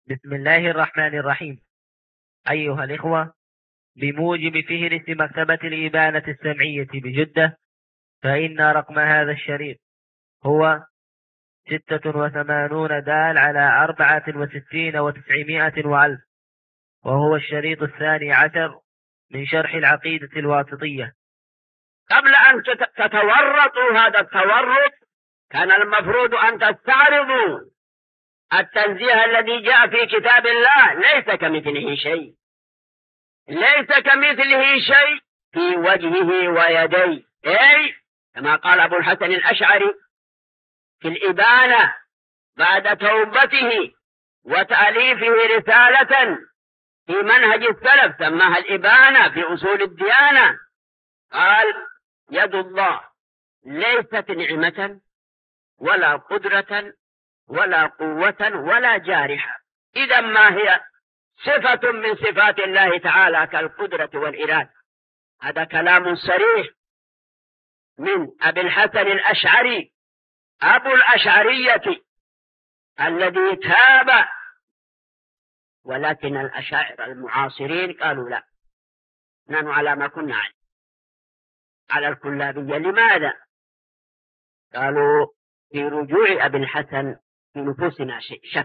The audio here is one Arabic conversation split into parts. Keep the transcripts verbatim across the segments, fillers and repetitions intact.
بسم الله الرحمن الرحيم. أيها الإخوة، بموجب فهرس مكتبة الإبانة السمعية بجدة، فإن رقم هذا الشريط هو ستة وثمانون دال على أربعة وستين وتسعمائة وألف، وهو الشريط الثاني عشر من شرح العقيدة الواسطية. قبل أن تتورطوا هذا التورط كان المفروض أن تستعرضوا التنزيه الذي جاء في كتاب الله. ليس كمثله شيء، ليس كمثله شيء في وجهه ويديه، أي كما قال أبو الحسن الأشعري في الإبانة بعد توبته وتأليفه رسالة في منهج السلف سماها الإبانة في أصول الديانة. قال: يد الله ليست نعمة ولا قدرة ولا قوة ولا جارحة. إذا ما هي صفة من صفات الله تعالى كالقدرة والإرادة. هذا كلام صريح من أبي الحسن الأشعري أبو الأشعرية الذي تاب. ولكن الأشاعرة المعاصرين قالوا لا، نحن على ما كنا عليه، على الكلابية. لماذا؟ قالوا: في رجوع أبي الحسن في نفوسنا شك،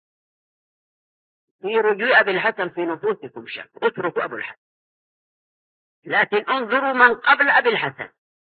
في رجوع أبي الحسن في نفوسكم شك، اتركوا أبو الحسن، لكن انظروا من قبل أبي الحسن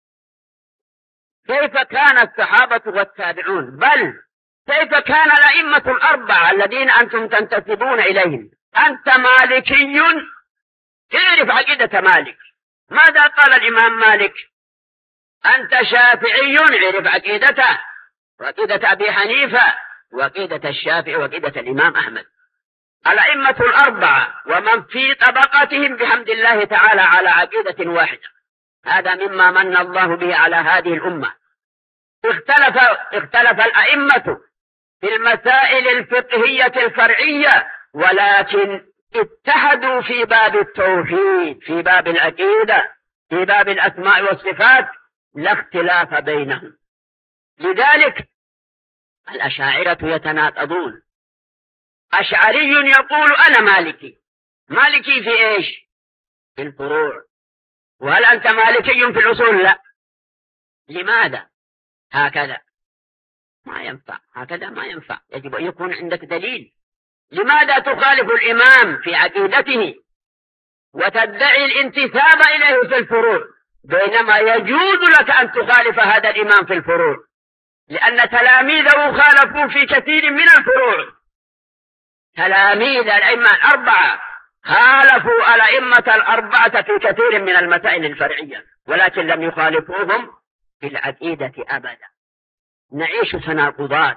كيف كان الصحابة والتابعون، بل كيف كان الأئمة الأربعة الذين أنتم تنتسبون إليهم. أنت مالكي، تعرف عقيدة مالك، ماذا قال الإمام مالك؟ أنت شافعي، عرف عقيدته وعقيدة أبي حنيفة وعقيدة الشافعي وعقيدة الإمام أحمد. الأئمة الأربعة ومن في طبقتهم بحمد الله تعالى على عقيدة واحدة. هذا مما من الله به على هذه الأمة. اختلف, اختلف الأئمة في المسائل الفقهية الفرعية، ولكن اتحدوا في باب التوحيد، في باب العقيدة، في باب الأسماء والصفات، لا اختلاف بينهم. لذلك الأشاعرة يتناقضون. أشعري يقول: أنا مالكي. مالكي في إيش؟ في الفروع. وهل أنت مالكي في الأصول؟ لا. لماذا؟ هكذا ما ينفع، هكذا ما ينفع، يجب أن يكون عندك دليل. لماذا تخالف الإمام في عقيدته وتدعي الانتساب إليه في الفروع، بينما يجوز لك أن تخالف هذا الإمام في الفروع؟ لأن تلاميذه خالفوا في كثير من الفروع. تلاميذ الأئمة الأربعة خالفوا الأئمة الأربعة في كثير من المسائل الفرعية، ولكن لم يخالفوهم في العقيدة أبدا. نعيش تناقضات.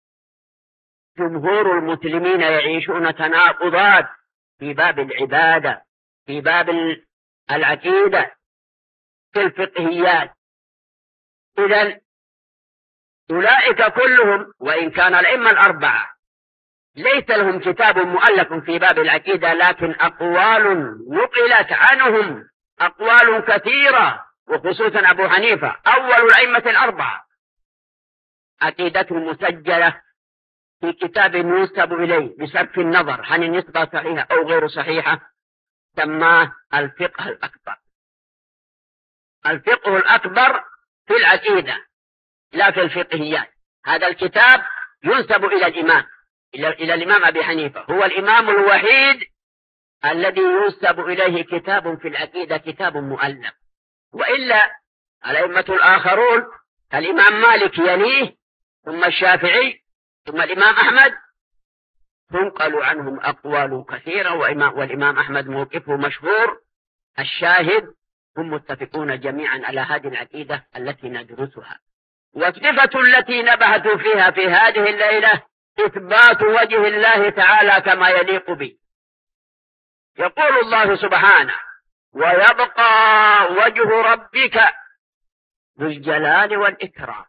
جمهور المسلمين يعيشون تناقضات في باب العبادة، في باب العقيدة، في الفقهيات. إذن أولئك كلهم، وإن كان الأئمة الأربعة ليس لهم كتاب مؤلف في باب العقيدة، لكن أقوال نقلت عنهم، أقوال كثيرة، وخصوصا أبو حنيفة أول الأئمة الأربعة عقيدته مسجلة في كتاب ينسب إليه بصرف النظر عن النسبة صحيحة أو غير صحيحة، سماه الفقه الأكبر. الفقه الأكبر في العقيدة لا في الفقهيات. هذا الكتاب ينسب إلى الإمام إلى, إلى الإمام أبي حنيفة، هو الإمام الوحيد الذي ينسب إليه كتاب في العقيدة، كتاب مؤلف. وإلا الأئمة الآخرون الإمام مالك يليه، ثم الشافعي، ثم الإمام أحمد، تنقل عنهم أقوال كثيرة، والإمام أحمد موقفه مشهور. الشاهد هم متفقون جميعا على هذه العقيدة التي ندرسها. والصفة التي نبهت فيها في هذه الليلة إثبات وجه الله تعالى كما يليق به. يقول الله سبحانه: ويبقى وجه ربك ذو الجلال والإكرام.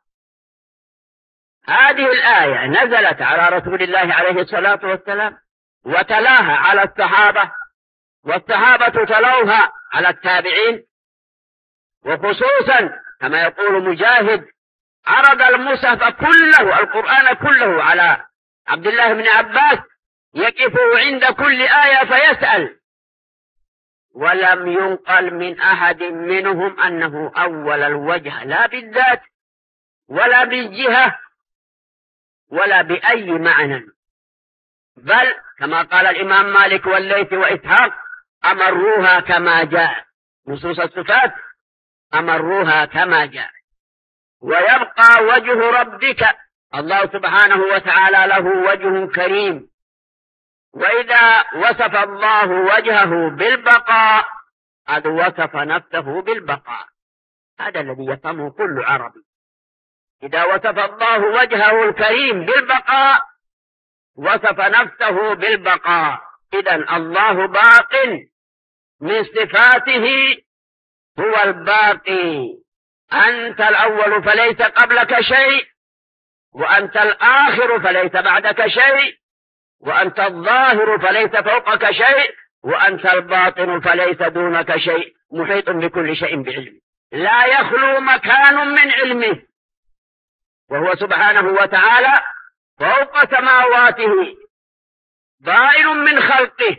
هذه الآية نزلت على رسول الله عليه الصلاة والسلام، وتلاها على الصحابة، والصحابة تلوها على التابعين، وخصوصا كما يقول مجاهد: عرض المصحف كله، القرآن كله، على عبد الله بن عباس يقف عند كل آية فيسأل، ولم ينقل من أحد منهم أنه أول الوجه، لا بالذات ولا بالجهة ولا بأي معنى، بل كما قال الإمام مالك والليث وإسحاق أمروها كما جاء، نصوص الصفات أمروها كما جاء. ويبقى وجه ربك، الله سبحانه وتعالى له وجه كريم، وإذا وصف الله وجهه بالبقاء قد وصف نفسه بالبقاء، هذا الذي يفهمه كل عربي. إذا وصف الله وجهه الكريم بالبقاء وصف نفسه بالبقاء، إذن الله باق، من صفاته هو الباقي. أنت الأول فليس قبلك شيء، وأنت الآخر فليس بعدك شيء، وأنت الظاهر فليس فوقك شيء، وأنت الباطن فليس دونك شيء، محيط بكل شيء بعلمه، لا يخلو مكان من علمه، وهو سبحانه وتعالى فوق سماواته، بائن من خلقه،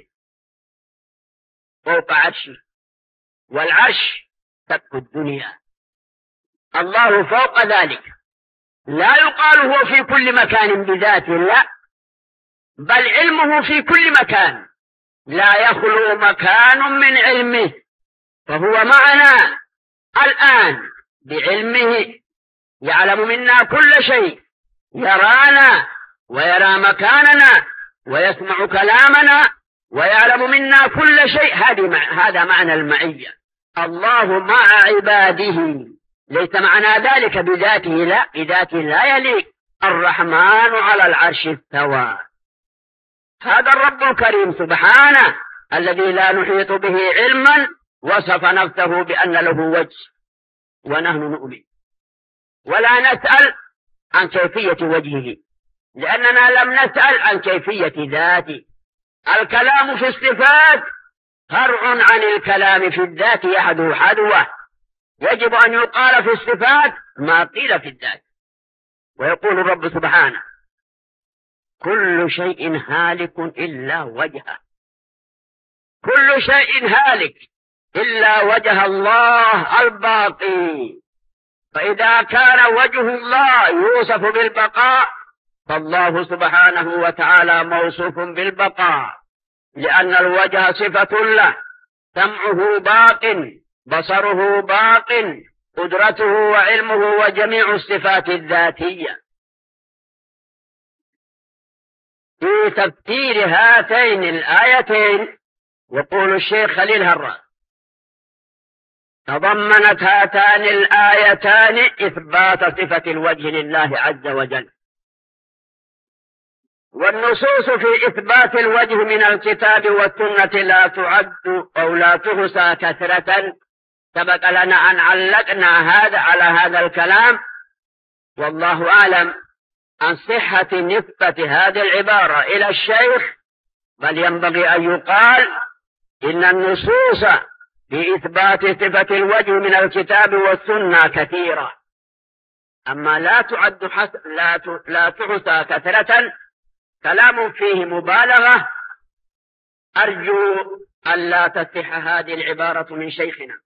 فوق عرشه، والعرش سقف الدنيا، الله فوق ذلك. لا يقال هو في كل مكان بذاته، لا، بل علمه في كل مكان، لا يخلو مكان من علمه، فهو معنا الآن بعلمه، يعلم منا كل شيء، يرانا ويرى مكاننا ويسمع كلامنا ويعلم منا كل شيء. هذا معنى المعية، الله مع عباده، ليس معنى ذلك بذاته، لا، بذاته لا يليق. الرحمن على العرش استوى، هذا الرب الكريم سبحانه الذي لا نحيط به علما وصف نفسه بأن له وجه، ونحن نؤمن ولا نسأل عن كيفية وجهه، لأننا لم نسأل عن كيفية ذاته. الكلام في الصفات فرع عن الكلام في الذات، يحدو حدوه، يجب أن يقال في الصفات ما قيل في الذات. ويقول الرب سبحانه كل شيء هالك إلا وجهه، كل شيء هالك إلا وجه الله الباقي. فإذا كان وجه الله يوصف بالبقاء، فالله سبحانه وتعالى موصوف بالبقاء، لأن الوجه صفة له، سمعه باق، بصره باق، قدرته وعلمه وجميع الصفات الذاتية. في تفسير هاتين الآيتين يقول الشيخ خليل هران تضمنت هاتان الآيتان إثبات صفة الوجه لله عز وجل، والنصوص في إثبات الوجه من الكتاب والسنة لا تعد أو لا تحصى كثرة. سبق لنا أن علقنا هذا على هذا الكلام، والله أعلم عن صحة نسبة هذه العبارة إلى الشيخ، بل ينبغي أن يقال إن النصوص في إثبات صفة الوجه من الكتاب والسنة كثيرة، أما لا تعد حس... لا ت... لا تحصى كثرة، كلام فيه مبالغة. أرجو أن لا تصح هذه العبارة من شيخنا.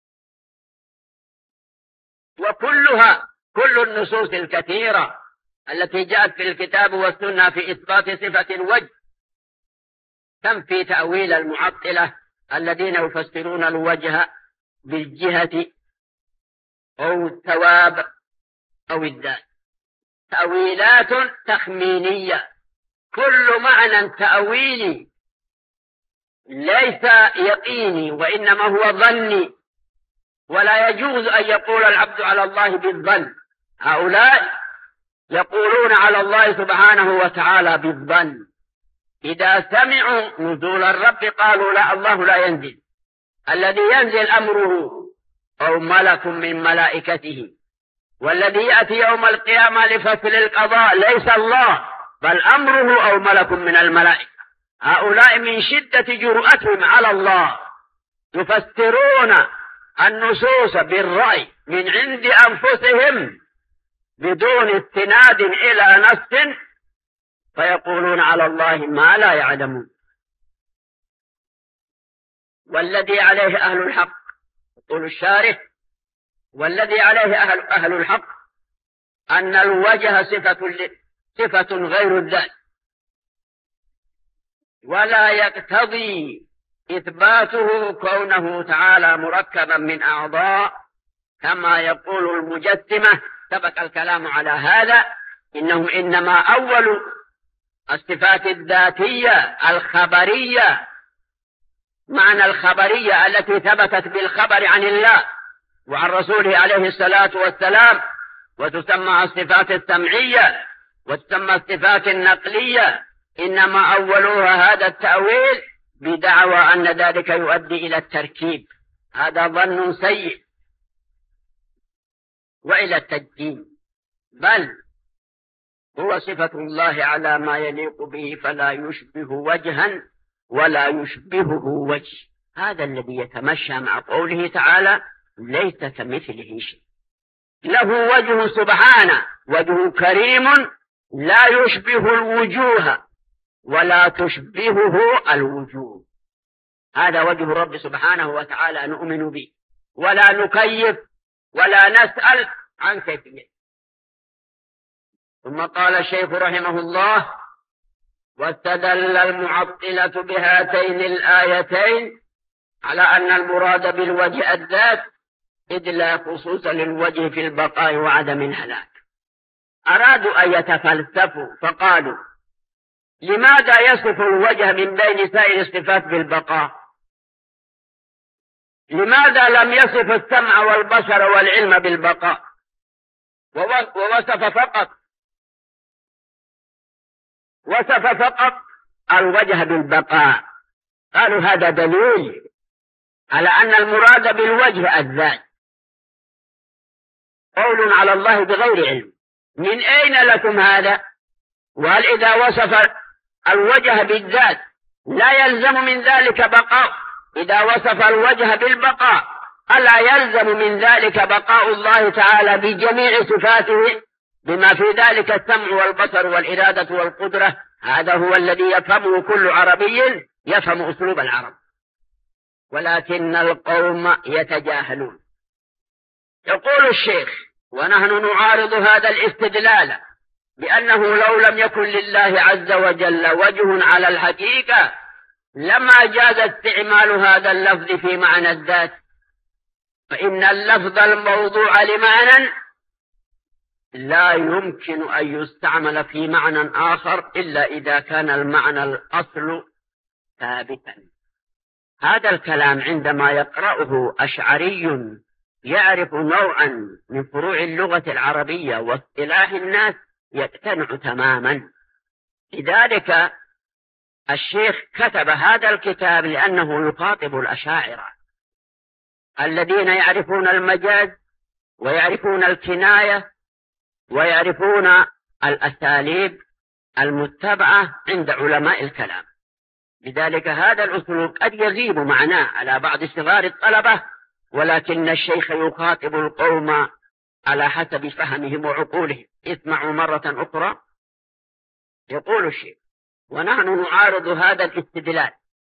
وكلها كل النصوص الكثيرة التي جاءت في الكتاب والسنة في إثبات صفة الوجه تنفي تأويل المعطلة الذين يفسرون الوجه بالجهة أو الثواب أو الذات، تأويلات تخمينية، كل معنى تأويلي ليس يقيني وإنما هو ظني، ولا يجوز أن يقول العبد على الله بالظن. هؤلاء يقولون على الله سبحانه وتعالى بالظن، إذا سمعوا نزول الرب قالوا لا، الله لا ينزل، الذي ينزل أمره أو ملك من ملائكته، والذي يأتي يوم القيامة لفصل القضاء ليس الله بل أمره أو ملك من الملائكة. هؤلاء من شدة جرأتهم على الله يفسرون النصوص بالرأي من عند أنفسهم بدون استناد إلى نص فيقولون على الله ما لا يعلمون. والذي عليه أهل الحق، يقول الشارح: والذي عليه أهل, أهل الحق أن الوجه صفة, صفة غير الذات، ولا يقتضي إثباته كونه تعالى مركبا من أعضاء كما يقول المجسمة. سبق الكلام على هذا، إنهم إنما أول الصفات الذاتية الخبرية، معنى الخبرية التي ثبتت بالخبر عن الله وعن رسوله عليه الصلاة والسلام، وتسمى الصفات السمعية وتسمى الصفات النقلية، إنما أولوها هذا التأويل بدعوى أن ذلك يؤدي إلى التركيب. هذا ظن سيء وإلى التجسيم، بل هو صفة الله على ما يليق به، فلا يشبه وجها ولا يشبهه وجه. هذا الذي يتمشى مع قوله تعالى: ليس كمثله شيء. له وجه سبحانه، وجه كريم لا يشبه الوجوه ولا تشبهه الوجوه. هذا وجه الرب سبحانه وتعالى نؤمن به، ولا نكيف ولا نسأل عن كيفية. ثم قال الشيخ رحمه الله: واستدل المعطلة بهاتين الآيتين على أن المراد بالوجه الذات، إذ لا خصوص للوجه في البقاء وعدم الهلاك. أرادوا أن يتفلسفوا فقالوا: لماذا يصف الوجه من بين سائر الصفات بالبقاء؟ لماذا لم يصف السمع والبصر والعلم بالبقاء ووصف فقط وصف فقط الوجه بالبقاء؟ قالوا: هذا دليل على أن المراد بالوجه الذات. قول على الله بغير علم، من أين لكم هذا؟ وهل إذا وصف الوجه بالذات لا يلزم من ذلك بقاء؟ إذا وصف الوجه بالبقاء ألا يلزم من ذلك بقاء الله تعالى بجميع صفاته، بما في ذلك السمع والبصر والإرادة والقدرة؟ هذا هو الذي يفهمه كل عربي يفهم أسلوب العرب، ولكن القوم يتجاهلون. يقول الشيخ: ونحن نعارض هذا الاستدلال بأنه لو لم يكن لله عز وجل وجه على الحقيقة لما جاز استعمال هذا اللفظ في معنى الذات، فإن اللفظ الموضوع لمعنى لا يمكن أن يستعمل في معنى آخر إلا إذا كان المعنى الأصل ثابتا. هذا الكلام عندما يقرأه أشعري يعرف نوعا من فروع اللغة العربية واصطلاح الناس يقتنع تماما. لذلك الشيخ كتب هذا الكتاب لأنه يخاطب الأشاعرة الذين يعرفون المجاز ويعرفون الكناية ويعرفون الأساليب المتبعة عند علماء الكلام. لذلك هذا الأسلوب قد يغيب معناه على بعض صغار الطلبة، ولكن الشيخ يخاطب القوم على حسب فهمهم وعقولهم. اسمعوا مرة أخرى. يقول الشيخ: ونحن نعارض هذا الاستدلال،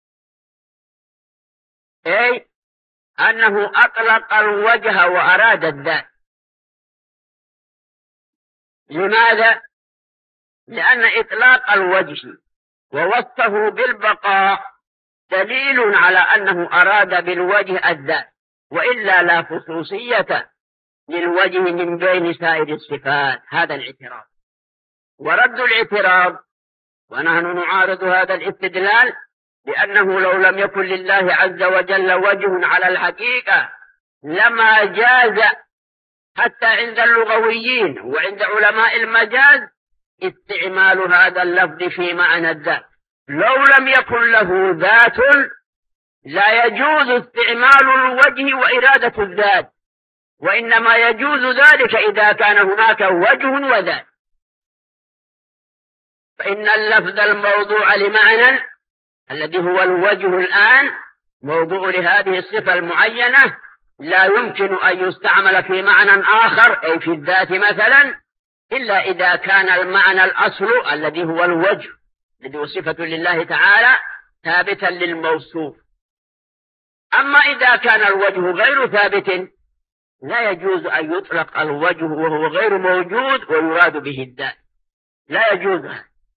أي أنه أطلق الوجه وأراد الذات. لماذا؟ لأن إطلاق الوجه ووصفه بالبقاء دليل على أنه أراد بالوجه الذات، وإلا لا خصوصية للوجه من بين سائر الصفات. هذا الاعتراض. ورد الاعتراض: ونحن نعارض هذا الاستدلال لأنه لو لم يكن لله عز وجل وجه على الحقيقة لما جاز حتى عند اللغويين وعند علماء المجاز استعمال هذا اللفظ في معنى الذات. لو لم يكن له ذات لا يجوز استعمال الوجه وإرادة الذات، وإنما يجوز ذلك إذا كان هناك وجه وذات. فإن اللفظ الموضوع لمعنى الذي هو الوجه الآن موضوع لهذه الصفة المعينة لا يمكن أن يستعمل في معنى آخر، أي في الذات مثلا، إلا إذا كان المعنى الأصل الذي هو الوجه الذي هو صفة لله تعالى ثابتا للموصوف. أما إذا كان الوجه غير ثابت لا يجوز أن يطلق الوجه وهو غير موجود ويراد به الذات، لا يجوز،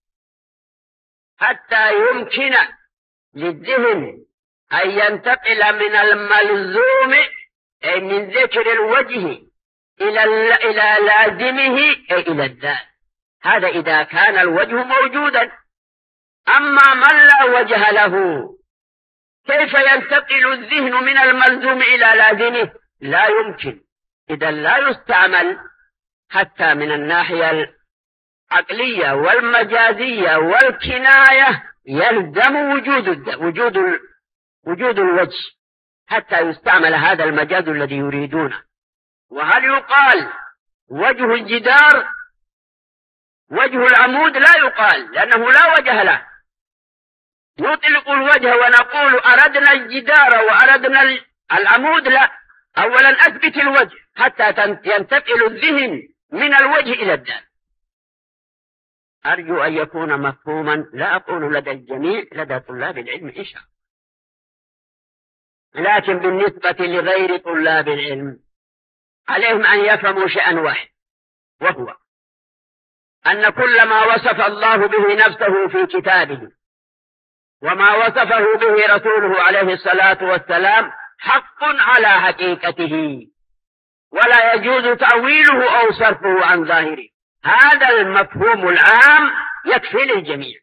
حتى يمكن للذهن أن ينتقل من الملزوم أي من ذكر الوجه إلى إلى لازمه أي إلى الذات. هذا إذا كان الوجه موجودا. أما من لا وجه له كيف ينتقل الذهن من الملزوم إلى لازمه؟ لا يمكن. إذا لا يستعمل حتى من الناحية العقلية والمجازية والكناية، يلزم وجود وجود وجود الوجه حتى يستعمل هذا المجاز الذي يريدونه. وهل يقال وجه الجدار وجه العمود؟ لا يقال، لأنه لا وجه له. نطلق الوجه ونقول أردنا الجدار وأردنا العمود؟ لا، أولا أثبت الوجه حتى ينتقل الذهن من الوجه إلى الذات. أرجو أن يكون مفهوما، لا أقول لدى الجميع، لدى طلاب العلم إن شاء الله، لكن بالنسبة لغير طلاب العلم عليهم أن يفهموا شيئا واحد، وهو أن كل ما وصف الله به نفسه في كتابه وما وصفه به رسوله عليه الصلاة والسلام حق على حقيقته، ولا يجوز تأويله أو صرفه عن ظاهره. هذا المفهوم العام يكفي للجميع.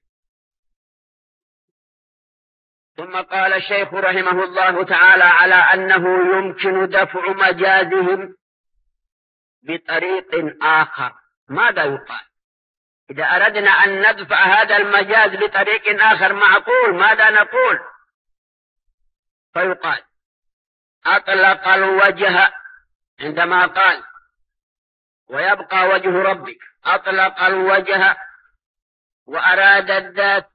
ثم قال الشيخ رحمه الله تعالى على أنه يمكن دفع مجازهم بطريق آخر. ماذا يقال إذا أردنا أن ندفع هذا المجاز بطريق آخر معقول؟ ماذا نقول؟ فيقال أطلق الوجه عندما قال ويبقى وجه ربك، أطلق الوجه وأراد الذات،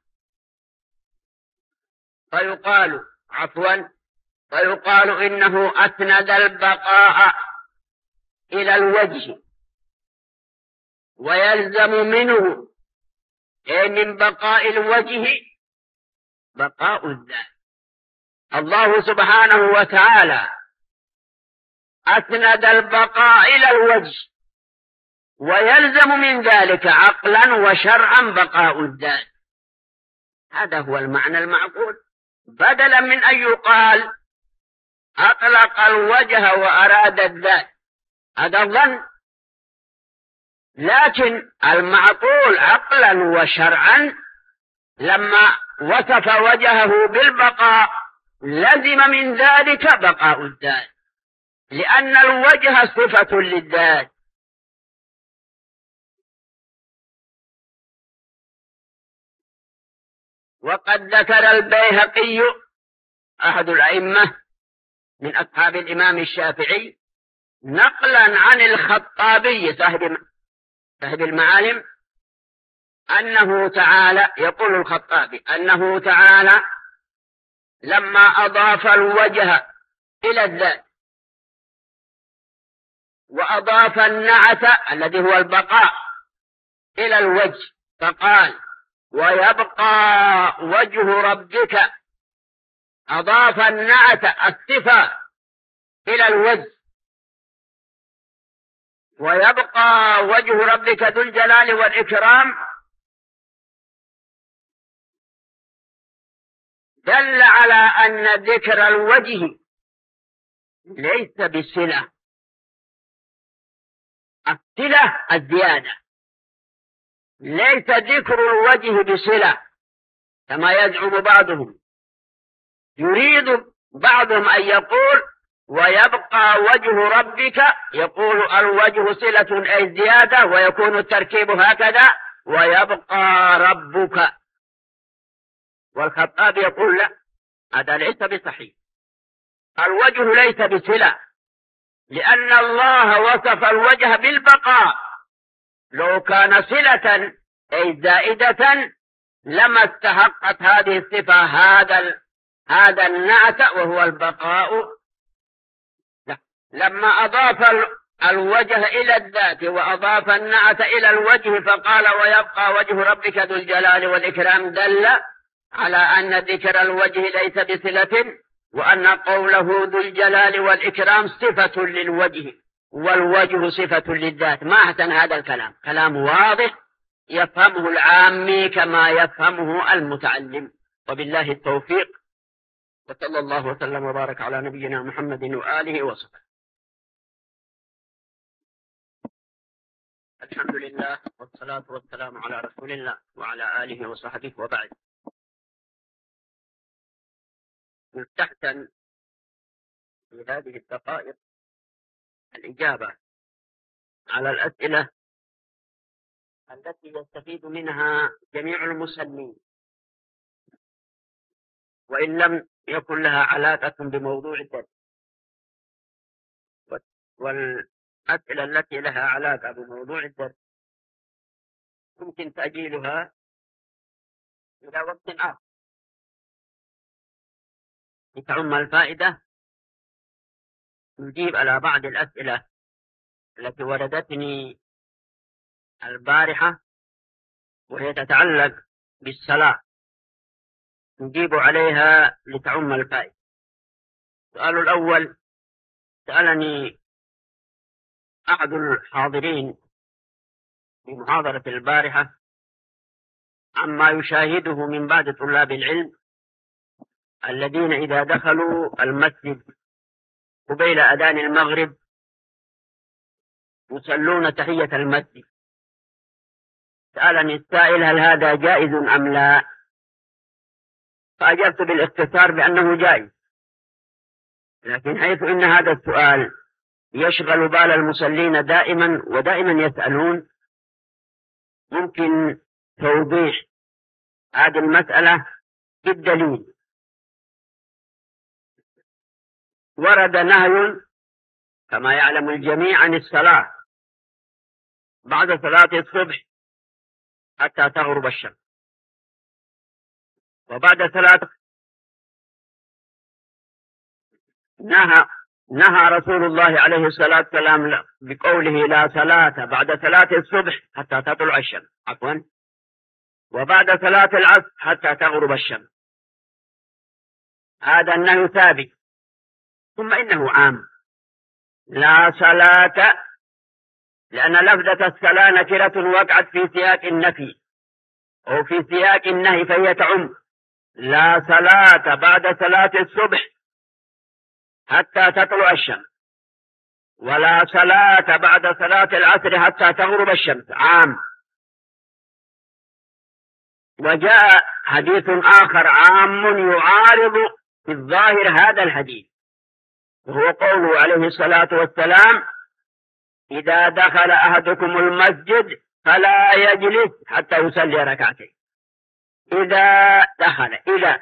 فيقال عفوا فيقال إنه أسند البقاء إلى الوجه، ويلزم منه أي من بقاء الوجه بقاء الذات. الله سبحانه وتعالى أسند البقاء إلى الوجه، ويلزم من ذلك عقلا وشرعا بقاء الذات. هذا هو المعنى المعقول، بدلا من أن يقال أطلق الوجه وأراد الذات، هذا ظن. لكن المعقول عقلا وشرعا لما وصف وجهه بالبقاء لزم من ذلك بقاء الذات، لأن الوجه صفة للذات. وقد ذكر البيهقي أحد الأئمة من أصحاب الإمام الشافعي نقلا عن الخطابي صاحب صاحب المعالم أنه تعالى، يقول الخطابي أنه تعالى لما أضاف الوجه إلى الذات وأضاف النعت الذي هو البقاء إلى الوجه فقال ويبقى وجه ربك، أضاف النعت الصفة إلى الوجه، ويبقى وجه ربك ذو الجلال والإكرام، دل على أن ذكر الوجه ليس بصلة، الصلة الزيادة، ليس ذكر الوجه بصلة كما يزعم بعضهم. يريد بعضهم أن يقول ويبقى وجه ربك، يقول الوجه صلة أي زيادة، ويكون التركيب هكذا ويبقى ربك. والخطاب يقول لا، هذا ليس بصحيح، الوجه ليس بصلة، لأن الله وصف الوجه بالبقاء. لو كان صلة أي زائدة لما استحقت هذه الصفة هذا هذا النعت وهو البقاء. لا. لما أضاف الوجه إلى الذات وأضاف النعت إلى الوجه فقال ويبقى وجه ربك ذو الجلال والإكرام، دل على أن ذكر الوجه ليس بصلة، وأن قوله ذو الجلال والإكرام صفة للوجه والوجه صفة للذات. ما أحسن هذا الكلام، كلام واضح يفهمه العامي كما يفهمه المتعلم. وبالله التوفيق، وصلى الله وسلم وبارك على نبينا محمد وآله وصحبه. الحمد لله والصلاة والسلام على رسول الله وعلى آله وصحبه، وبعد. يستحسن في هذه الدقائق الإجابة على الأسئلة التي يستفيد منها جميع المسلمين، وإن لم يكن لها علاقة بموضوع الدرس، والأسئلة التي لها علاقة بموضوع الدرس ممكن تأجيلها إلى وقت آخر لتعم الفائدة. نجيب على بعض الأسئلة التي وردتني البارحة وهي تتعلق بالصلاة، نجيب عليها لتعم الفائدة. السؤال الأول، سألني أحد الحاضرين في محاضرة البارحة عما يشاهده من بعض طلاب العلم الذين إذا دخلوا المسجد قبيل أذان المغرب يصلون تحية المسجد. سألني السائل هل هذا جائز أم لا؟ فأجبت بالاختصار بأنه جائز، لكن حيث إن هذا السؤال يشغل بال المصلين دائما ودائما يسألون، ممكن توضيح هذه المسألة بالدليل. ورد نهي كما يعلم الجميع عن الصلاة بعد صلاة الصبح حتى تغرب الشمس، وبعد صلاة نهى نهى رسول الله عليه الصلاة والسلام بقوله لا صلاة بعد صلاة الصبح حتى تطلع الشمس، عفوا، وبعد صلاة العصر حتى تغرب الشمس. هذا النهي ثابت. ثم إنه عام، لا صلاة، لأن لفظة الصلاة نكرة وقعت في سياق النفي أو في سياق النهي، فهي تعم. لا صلاة بعد صلاة الصبح حتى تطلع الشمس، ولا صلاة بعد صلاة العصر حتى تغرب الشمس، عام. وجاء حديث آخر عام يعارض في الظاهر هذا الحديث، وهو قوله عليه الصلاة والسلام إذا دخل أحدكم المسجد فلا يجلس حتى يصلي ركعتين. إذا دخل، إذا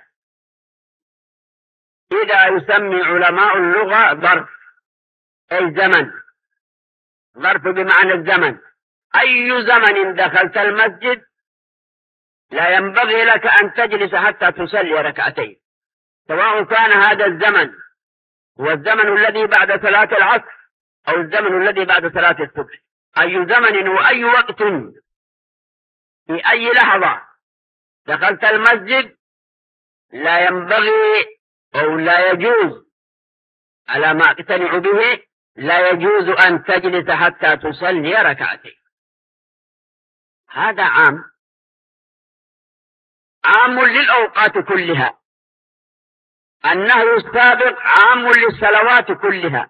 إذا يسمي علماء اللغة ظرف، أي زمن، ظرف بمعنى الزمن. أي زمن دخلت المسجد لا ينبغي لك أن تجلس حتى تصلي ركعتين، سواء كان هذا الزمن هو الزمن الذي بعد صلاة العصر أو الزمن الذي بعد صلاة الصبح. أي زمن وأي وقت في أي لحظة دخلت المسجد لا ينبغي أو لا يجوز، على ما اقتنع به، لا يجوز أن تجلس حتى تصلي ركعتين. هذا عام، عام للأوقات كلها. النهي السابق عام للصلوات كلها،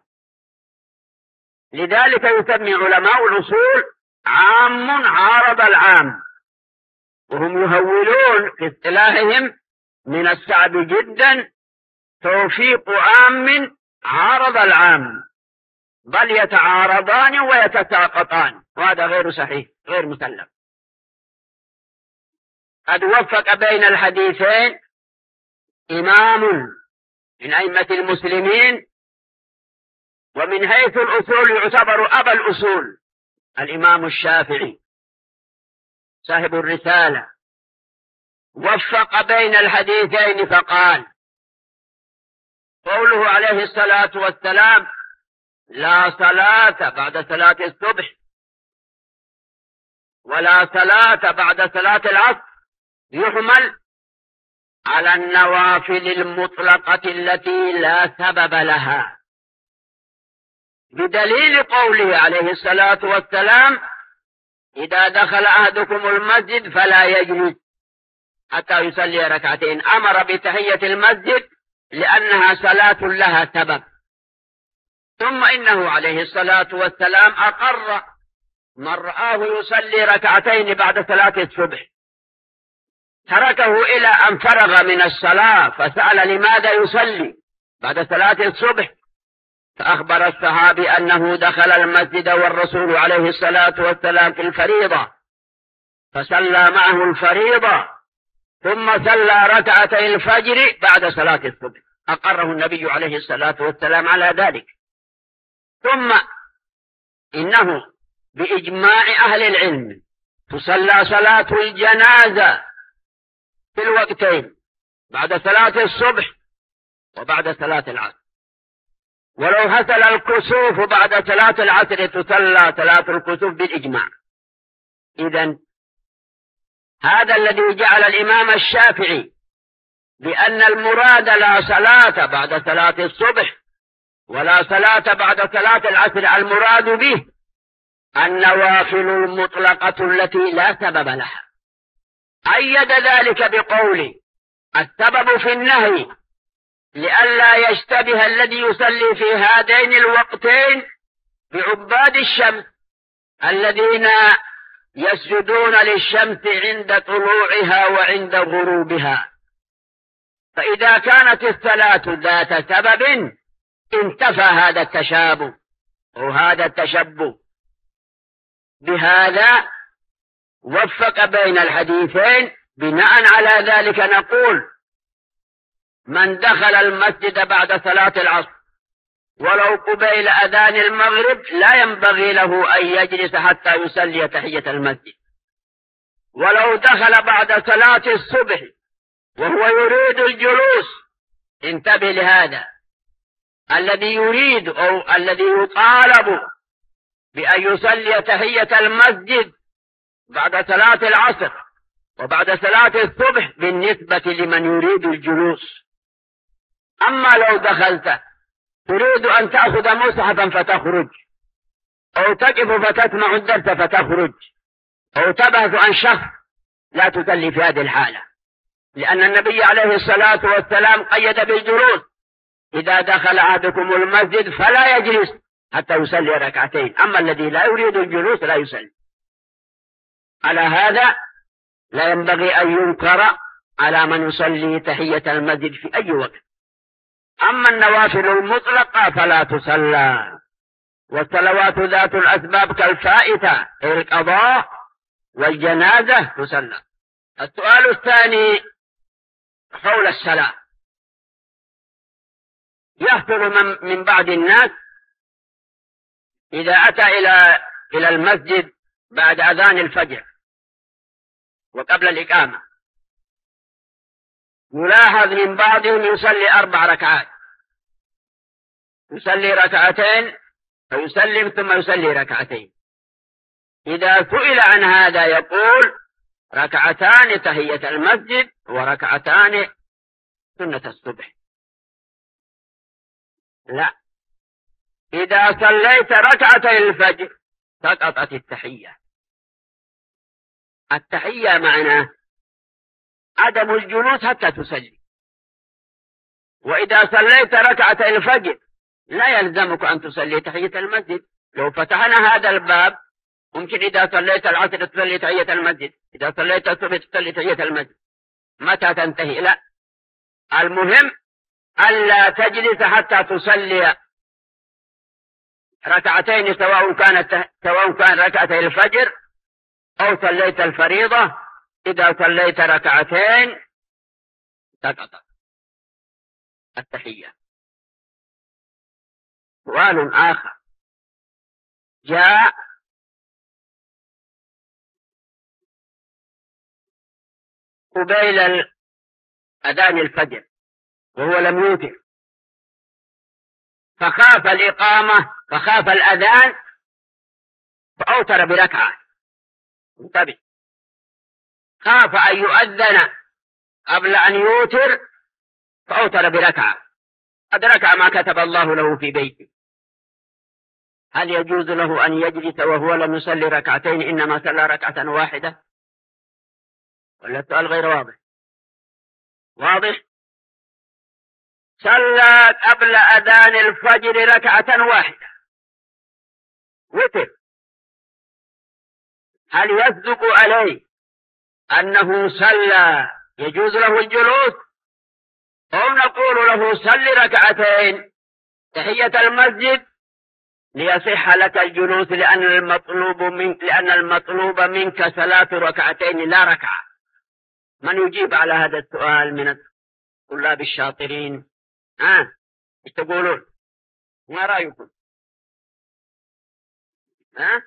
لذلك يسمي علماء الأصول عام عارض العام، وهم يهولون في اصطلاحهم من الصعب جدا توفيق عام عارض العام، بل يتعارضان ويتساقطان، وهذا غير صحيح، غير مسلم. قد وفق بين الحديثين إمام من أئمة المسلمين، ومن حيث الأصول يعتبر أبا الأصول، الإمام الشافعي صاحب الرسالة، وفق بين الحديثين فقال قوله عليه الصلاة والسلام لا صلاة بعد صلاة الصبح ولا صلاة بعد صلاة العصر يحمل على النوافل المطلقة التي لا سبب لها، بدليل قوله عليه الصلاة والسلام: إذا دخل أحدكم المسجد فلا يجلس حتى يصلي ركعتين. أمر بتحية المسجد لأنها صلاة لها سبب. ثم إنه عليه الصلاة والسلام أقر من رآه يصلي ركعتين بعد صلاة الصبح، تركه إلى أن فرغ من الصلاة فسأل لماذا يصلي بعد صلاة الصبح، فأخبر الصحابي أنه دخل المسجد والرسول عليه الصلاة والسلام في الفريضة فصلى معه الفريضة ثم صلى ركعتي الفجر بعد صلاة الصبح، أقره النبي عليه الصلاة والسلام على ذلك. ثم إنه بإجماع أهل العلم تصلى صلاة الجنازة في الوقتين، بعد صلاة الصبح وبعد صلاة العصر، ولو حصل الكسوف بعد صلاة العصر تصلى صلاة الكسوف بالإجماع. إذن هذا الذي جعل الإمام الشافعي بأن المراد لا صلاة بعد صلاة الصبح ولا صلاة بعد صلاة العصر، المراد به النوافل المطلقة التي لا سبب لها. أيد ذلك بقوله: السبب في النهي لئلا يشتبه الذي يصلي في هذين الوقتين بعباد الشمس الذين يسجدون للشمس عند طلوعها وعند غروبها، فإذا كانت الصلاة ذات سبب انتفى هذا التشابه أو هذا التشبه. بهذا وفق بين الحديثين. بناء على ذلك نقول: من دخل المسجد بعد صلاة العصر ولو قبيل أذان المغرب لا ينبغي له أن يجلس حتى يصلي تحية المسجد، ولو دخل بعد صلاة الصبح وهو يريد الجلوس انتبه لهذا، الذي يريد أو الذي يطالب بأن يصلي تحية المسجد بعد صلاة العصر وبعد صلاة الصبح بالنسبة لمن يريد الجلوس. أما لو دخلت تريد أن تأخذ مصحفا فتخرج، أو تقف فتسمع الدرس فتخرج، أو تبحث عن شخص، لا تصلي في هذه الحالة، لأن النبي عليه الصلاة والسلام قيد بالجلوس: إذا دخل أحدكم المسجد فلا يجلس حتى يصلي ركعتين. أما الذي لا يريد الجلوس لا يصلي. على هذا لا ينبغي أن ينكر على من يصلي تحية المسجد في أي وقت. أما النوافل المطلقة فلا تصلى، والصلوات ذات الأسباب كالفائتة القضاء والجنازة تصلى. السؤال الثاني حول الصلاة. يحصل من, من بعض الناس إذا أتى إلى إلى المسجد بعد أذان الفجر وقبل الإقامة، يلاحظ من بعضهم يصلي أربع ركعات، يصلي ركعتين فيسلم ثم يصلي ركعتين. إذا سئل عن هذا يقول: ركعتان تحية المسجد وركعتان سنة الصبح. لا، إذا صليت ركعتي الفجر سقطت التحية. التحية معناه عدم الجلوس حتى تصلي. وإذا صليت ركعتي الفجر لا يلزمك أن تصلي تحية المسجد. لو فتحنا هذا الباب ممكن إذا صليت العصر تصلي تحية المسجد، إذا صليت الصبح تصلي تحية المسجد. متى تنتهي؟ لا، المهم ألا تجلس حتى تصلي ركعتين، سواء كانت سواء كان ركعتي الفجر أو صليت الفريضة. إذا صليت ركعتين سقطت التحية. سؤال آخر جاء: قبيل أذان الفجر وهو لم يوتر، فخاف الإقامة فخاف الأذان فأوتر بركعة. انتبه، خاف أن يؤذن قبل أن يوتر فأوتر بركعة، أدرك ما كتب الله له في بيته. هل يجوز له أن يجلس وهو لم يصلي ركعتين إنما صلى ركعة واحدة؟ ولا السؤال غير واضح؟ واضح. صلى قبل أذان الفجر ركعة واحدة وتر، هل يصدق عليه أنه صلى يجوز له الجلوس، أو نقول له صل ركعتين تحية المسجد ليصح لك الجلوس لأن المطلوب منك لأن المطلوب منك صلاة ركعتين لا ركعة؟ من يجيب على هذا السؤال من الطلاب الشاطرين؟ ها ايش تقولون؟ ما رأيكم؟ ها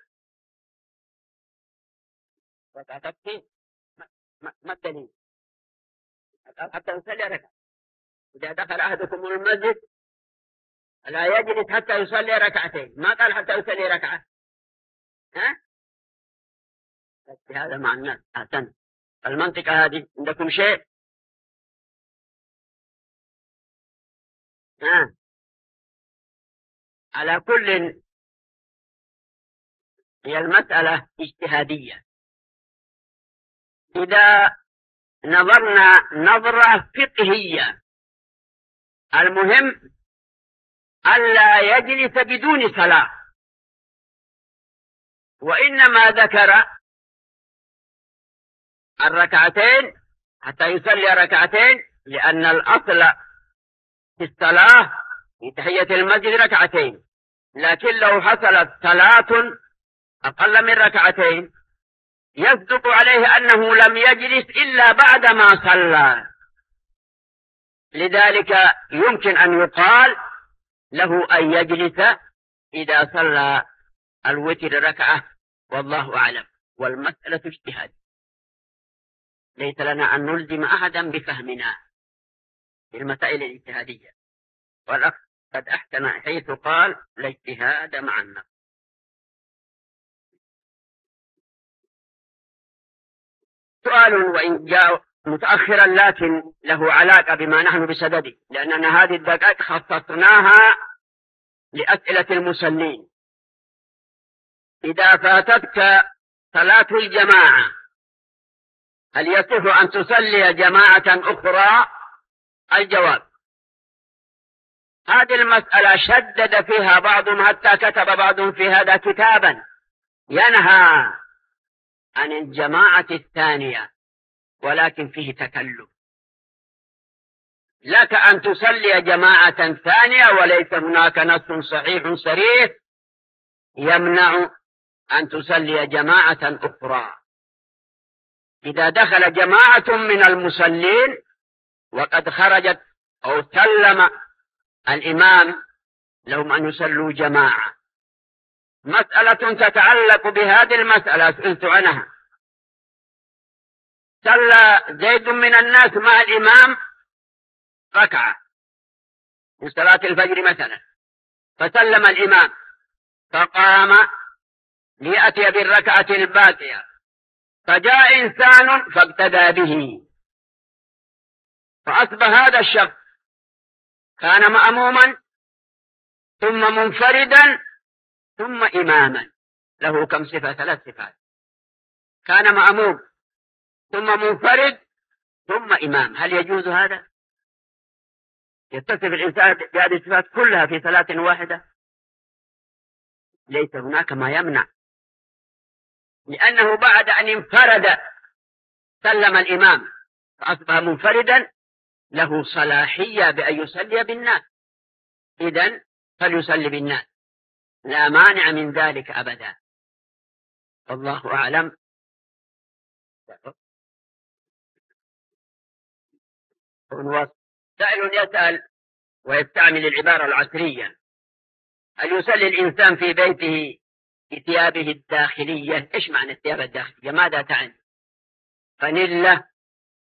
ركعتين ما الدليل؟ حتى يصلي ركعة. إذا دخل أحدكم المسجد لا يجلس حتى يصلي ركعتين، ما قال حتى يصلي ركعة. ها هذا مع الناس. أحسن. المنطقة هذه عندكم شيء؟ ها على كل هي المسألة اجتهادية. إذا نظرنا نظرة فقهية المهم ألا يجلس بدون صلاة، وإنما ذكر الركعتين حتى يصلي ركعتين لأن الأصل في الصلاة في تحية المسجد ركعتين، لكن لو حصلت صلاة أقل من ركعتين يصدق عليه أنه لم يجلس إلا بعدما صلى، لذلك يمكن أن يقال له أن يجلس إذا صلى الوتر ركعة، والله أعلم. والمسألة اجتهاد، ليس لنا أن نلزم أحدا بفهمنا في المسائل الاجتهادية، والأخ قد أحسن حيث قال لا اجتهاد مع النص. سؤال وإن جاء متأخرا لكن له علاقة بما نحن بصدده، لأننا هذه الدقائق خصصناها لأسئلة المصلين. إذا فاتتك صلاة الجماعة هل يصح أن تصلي جماعة أخرى؟ الجواب هذه المسألة شدد فيها بعضهم حتى كتب بعضهم في هذا كتابا ينهى عن الجماعة الثانية، ولكن فيه تكلف. لك أن تصلي جماعة ثانية وليس هناك نص صحيح صريح يمنع أن تصلي جماعة أخرى. إذا دخل جماعة من المصلين وقد خرجت أو سلم الإمام لهم أن يصلوا جماعة. مسألة تتعلق بهذه المسألة سئلت عنها. صلى زيد من الناس مع الإمام ركعة من صلاة الفجر مثلا، فسلم الإمام فقام ليأتي بالركعة الباقية، فجاء إنسان فاقتدى به، فأصبح هذا الشخص كان مأموما ثم منفردا ثم إماما، له كم صفة؟ ثلاث صفات. كان مأموم ثم منفرد ثم إمام. هل يجوز هذا؟ يتصف الإنسان بهذه الصفات كلها في صلاة واحدة؟ ليس هناك ما يمنع، لأنه بعد أن انفرد سلم الإمام فأصبح منفردا له صلاحية بأن يصلي بالناس، إذن فليصلي بالناس، لا مانع من ذلك أبدا، والله أعلم. سائل يسأل ويستعمل العبارة العصرية: هل يصلي الإنسان في بيته بثيابه الداخلية؟ إيش معنى الثياب الداخلية؟ ماذا تعني؟ فانيلا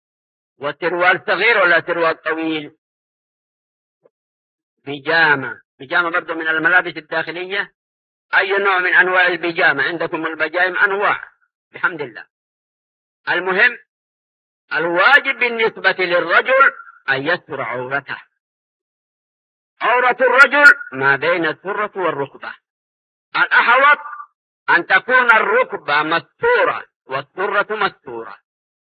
وسروال صغير ولا سروال طويل؟ بيجامة بيجامة برضو من الملابس الداخلية. أي نوع من أنواع البيجامة؟ عندكم البجايم أنواع بحمد الله. المهم الواجب بالنسبة للرجل أن يستر عورته. عورة الرجل ما بين السرة والركبة. الأحوط أن تكون الركبة مستورة والسرة مستورة،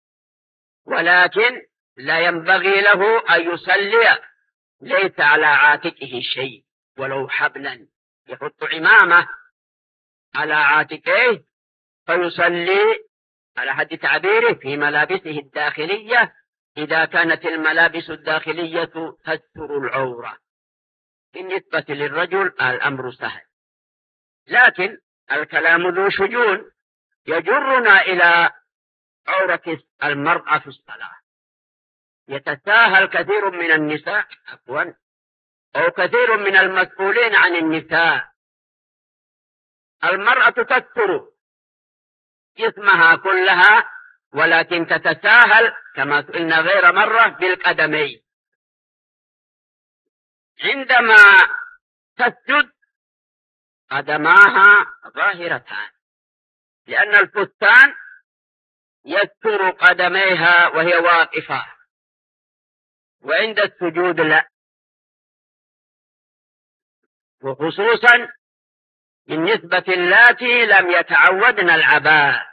ولكن لا ينبغي له أن يصلي ليس على عاتقه شيء ولو حبلا، يحط عمامة على عاتقه فيصلي على حد تعبيره في ملابسه الداخلية إذا كانت الملابس الداخلية تستر العورة. بالنسبة للرجل الأمر سهل، لكن الكلام ذو شجون يجرنا إلى عورة المرأة في الصلاة. يتساهل كثير من النساء عفوا أو كثير من المسؤولين عن النساء. المرأة تستر جسمها كلها ولكن تتساهل كما سئلنا غير مرة بالقدمين. عندما تسجد قدماها ظاهرتان، لأن الفستان يستر قدميها وهي واقفة، وعند السجود لا، وخصوصا بالنسبة اللاتي لم يتعودن العباء.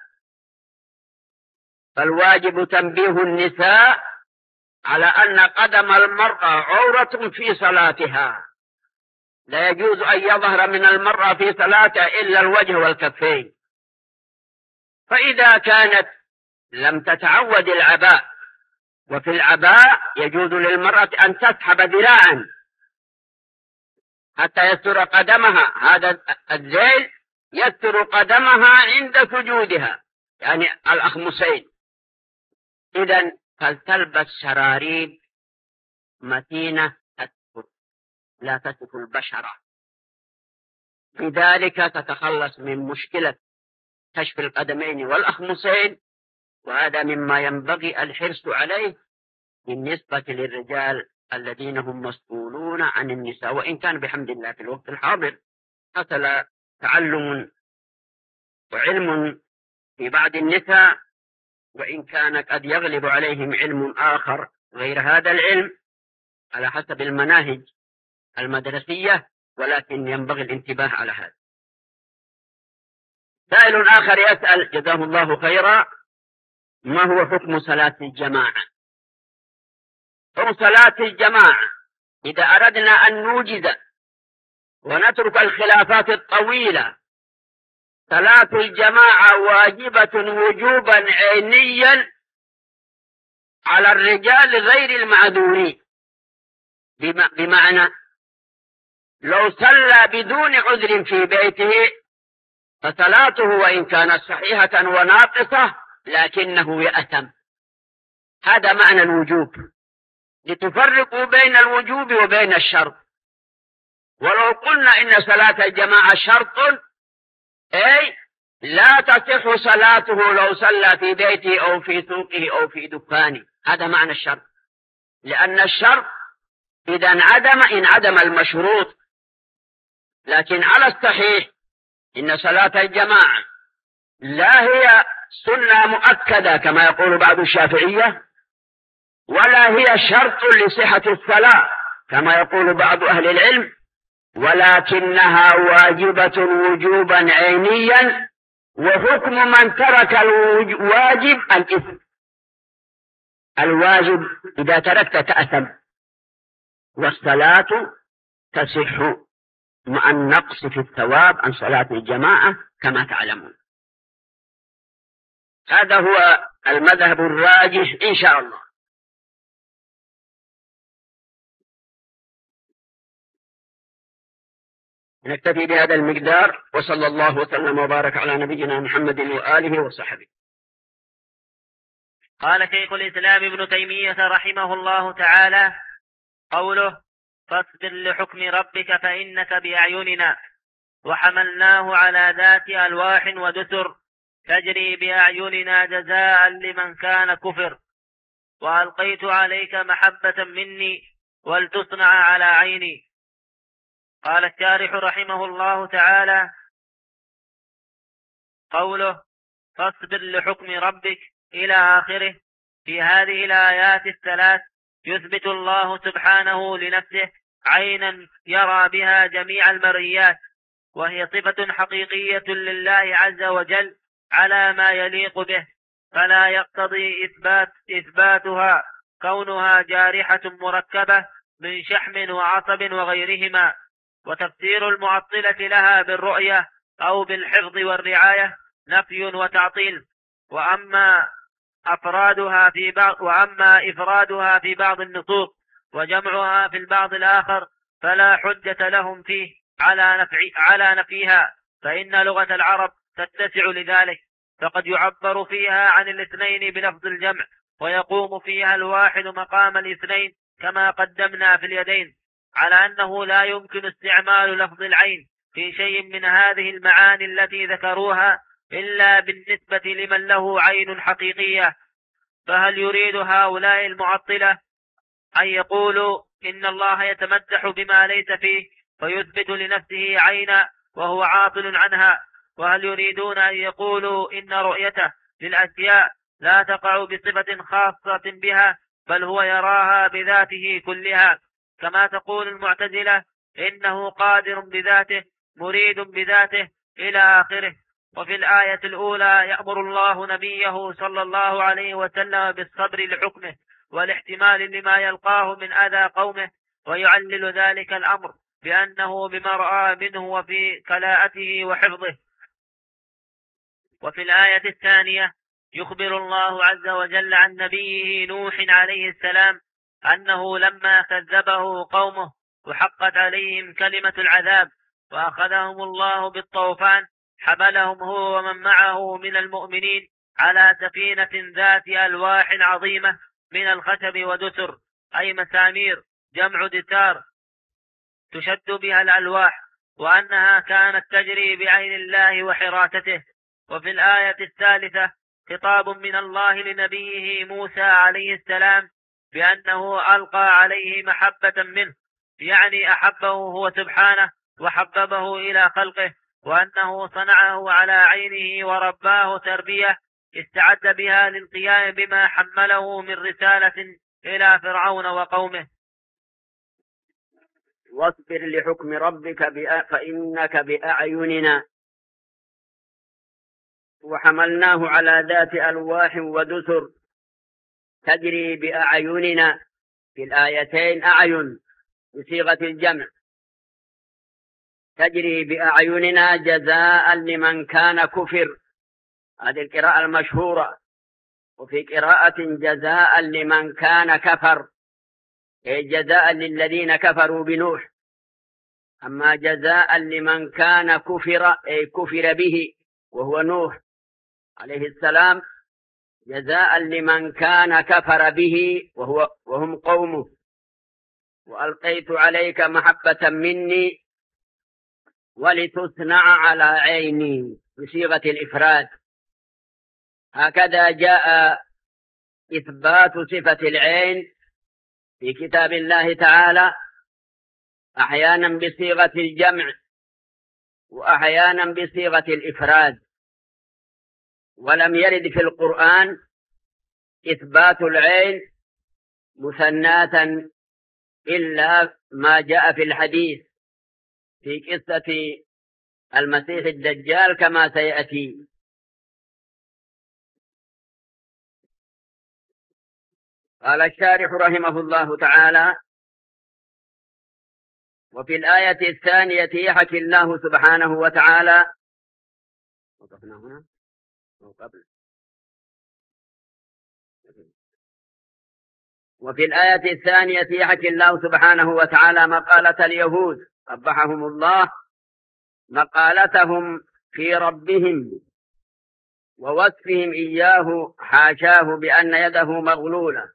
فالواجب تنبيه النساء على أن قدم المرأة عورة في صلاتها، لا يجوز أن يظهر من المرأة في صلاتها إلا الوجه والكفين. فإذا كانت لم تتعود العباء، وفي العباء يجوز للمرأة أن تسحب ذراعا حتى يستر قدمها، هذا الذيل يستر قدمها عند سجودها يعني الأخمسين. إذن فلتلبس شراريب متينة تستر لا تصف البشرة، بذلك تتخلص من مشكلة كشف القدمين والأخمسين، وهذا مما ينبغي الحرص عليه بالنسبة للرجال الذين هم مسؤولون عن النساء. وإن كان بحمد الله في الوقت الحاضر حصل تعلم وعلم في بعض النساء، وإن كان قد يغلب عليهم علم آخر غير هذا العلم على حسب المناهج المدرسية، ولكن ينبغي الانتباه على هذا. سائل آخر يسأل جزاه الله خيرا: ما هو حكم صلاة الجماعة؟ حكم صلاة الجماعة إذا أردنا أن نوجز ونترك الخلافات الطويلة، صلاة الجماعة واجبة وجوبا عينيا على الرجال غير المعذورين، بمعنى لو صلى بدون عذر في بيته فصلاته وإن كانت صحيحة وناقصة لكنه يأثم. هذا معنى الوجوب، لتفرقوا بين الوجوب وبين الشرط. ولو قلنا إن صلاة الجماعة شرط، أي لا تصح صلاته لو صلى في بيته أو في سوقه أو في دكانه، هذا معنى الشرط. لأن الشرط إذا انعدم انعدم المشروط. لكن على الصحيح إن صلاة الجماعة لا هي سنة مؤكدة كما يقول بعض الشافعية، ولا هي شرط لصحة الصلاة كما يقول بعض أهل العلم، ولكنها واجبة وجوبا عينيا، وحكم من ترك الواجب الإثم. الواجب إذا تركت تأثم، والصلاة تصح مع النقص في الثواب عن صلاة الجماعة كما تعلمون. هذا هو المذهب الراجح إن شاء الله. نكتفي بهذا المقدار، وصلى الله وسلم وبارك على نبينا محمد وآله وصحبه. قال شيخ الإسلام ابن تيمية رحمه الله تعالى: قوله: فاصبر لحكم ربك فإنك بأعيننا، وحملناه على ذات ألواح ودسر تجري بأعيننا جزاء لمن كان كفر، وألقيت عليك محبة مني ولتصنع على عيني. قال الشارح رحمه الله تعالى: قوله فاصبر لحكم ربك إلى آخره، في هذه الآيات الثلاث يثبت الله سبحانه لنفسه عينا يرى بها جميع المرئيات، وهي صفة حقيقية لله عز وجل على ما يليق به، فلا يقتضي إثبات إثباتها كونها جارحة مركبة من شحم وعصب وغيرهما. وتفسير المعطلة لها بالرؤية أو بالحفظ والرعاية نفي وتعطيل. وأما أفرادها في بعض وأما إفرادها في بعض النصوص وجمعها في البعض الآخر فلا حجة لهم فيه على نفع على نفيها، فإن لغة العرب تتسع لذلك، فقد يعبر فيها عن الاثنين بلفظ الجمع، ويقوم فيها الواحد مقام الاثنين كما قدمنا في اليدين، على أنه لا يمكن استعمال لفظ العين في شيء من هذه المعاني التي ذكروها إلا بالنسبة لمن له عين حقيقية. فهل يريد هؤلاء المعطلة أن يقولوا إن الله يتمدح بما ليس فيه فيثبت لنفسه عينا وهو عاطل عنها؟ وهل يريدون أن يقولوا إن رؤيته للأشياء لا تقع بصفة خاصة بها بل هو يراها بذاته كلها، كما تقول المعتزلة إنه قادر بذاته مريد بذاته إلى آخره؟ وفي الآية الأولى يأمر الله نبيه صلى الله عليه وسلم بالصبر لحكمه والاحتمال لما يلقاه من أذى قومه، ويعلل ذلك الأمر بأنه بما رأى منه وفي كلاءته وحفظه. وفي الآية الثانية يخبر الله عز وجل عن نبيه نوح عليه السلام أنه لما كذبه قومه وحقت عليهم كلمة العذاب وأخذهم الله بالطوفان حملهم هو ومن معه من المؤمنين على سفينة ذات ألواح عظيمة من الخشب ودسر، أي مسامير جمع دسار تشد بها الألواح، وأنها كانت تجري بعين الله وحراسته. وفي الآية الثالثة خطاب من الله لنبيه موسى عليه السلام بأنه ألقى عليه محبة منه، يعني أحبه هو سبحانه وحببه إلى خلقه، وأنه صنعه على عينه ورباه تربية استعد بها للقيام بما حمله من رسالة إلى فرعون وقومه. واصبر لحكم ربك فإنك بأعيننا وحملناه على ذات ألواح ودسر تجري بأعيننا، في الآيتين أعين بصيغة الجمع، تجري بأعيننا جزاء لمن كان كفر، هذه القراءة المشهورة. وفي قراءة جزاء لمن كان كفر، أي جزاء للذين كفروا بنوح. أما جزاء لمن كان كفر أي كفر به وهو نوح عليه السلام، جزاء لمن كان كفر به وهو وهم قومه. وألقيت عليك محبة مني ولتصنع على عيني بصيغة الإفراد. هكذا جاء إثبات صفة العين في كتاب الله تعالى، أحيانا بصيغة الجمع وأحيانا بصيغة الإفراد. ولم يرد في القرآن إثبات العين مثناة إلا ما جاء في الحديث في قصة المسيح الدجال كما سيأتي. قال الشارح رحمه الله تعالى: وفي الآية الثانية يحكي الله سبحانه وتعالى وقفنا هنا وقبل وفي الآية الثانية يحكي الله سبحانه وتعالى مقالة اليهود قبحهم الله، مقالتهم في ربهم ووصفهم إياه حاشاه بأن يده مغلولة.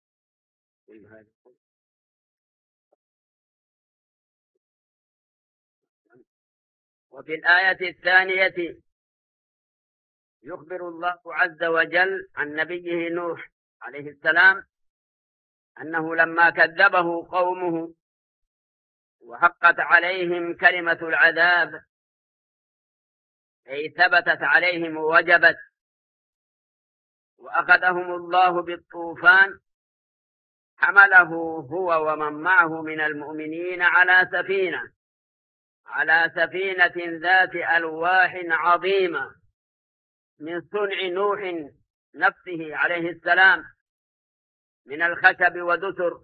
وفي الآية الثانية يخبر الله عز وجل عن نبيه نوح عليه السلام أنه لما كذبه قومه وحقت عليهم كلمة العذاب، أي ثبتت عليهم ووجبت، وأخذهم الله بالطوفان، حمله هو ومن معه من المؤمنين على سفينة على سفينة ذات ألواح عظيمة من صنع نوح نفسه عليه السلام من الخشب ودسر،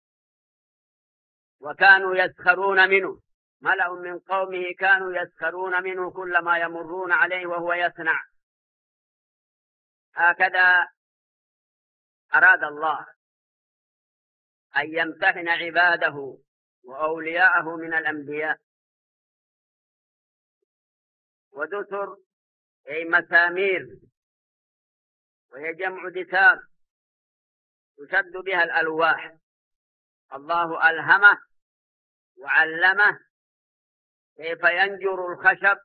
وكانوا يسخرون منه، ملأ من قومه كانوا يسخرون منه كلما يمرون عليه وهو يصنع. هكذا أراد الله أن يمتحن عباده وأولياءه من الأنبياء. ودسر أي مسامير، وهي جمع دسار تشد بها الألواح. الله ألهمه وعلمه كيف ينجر الخشب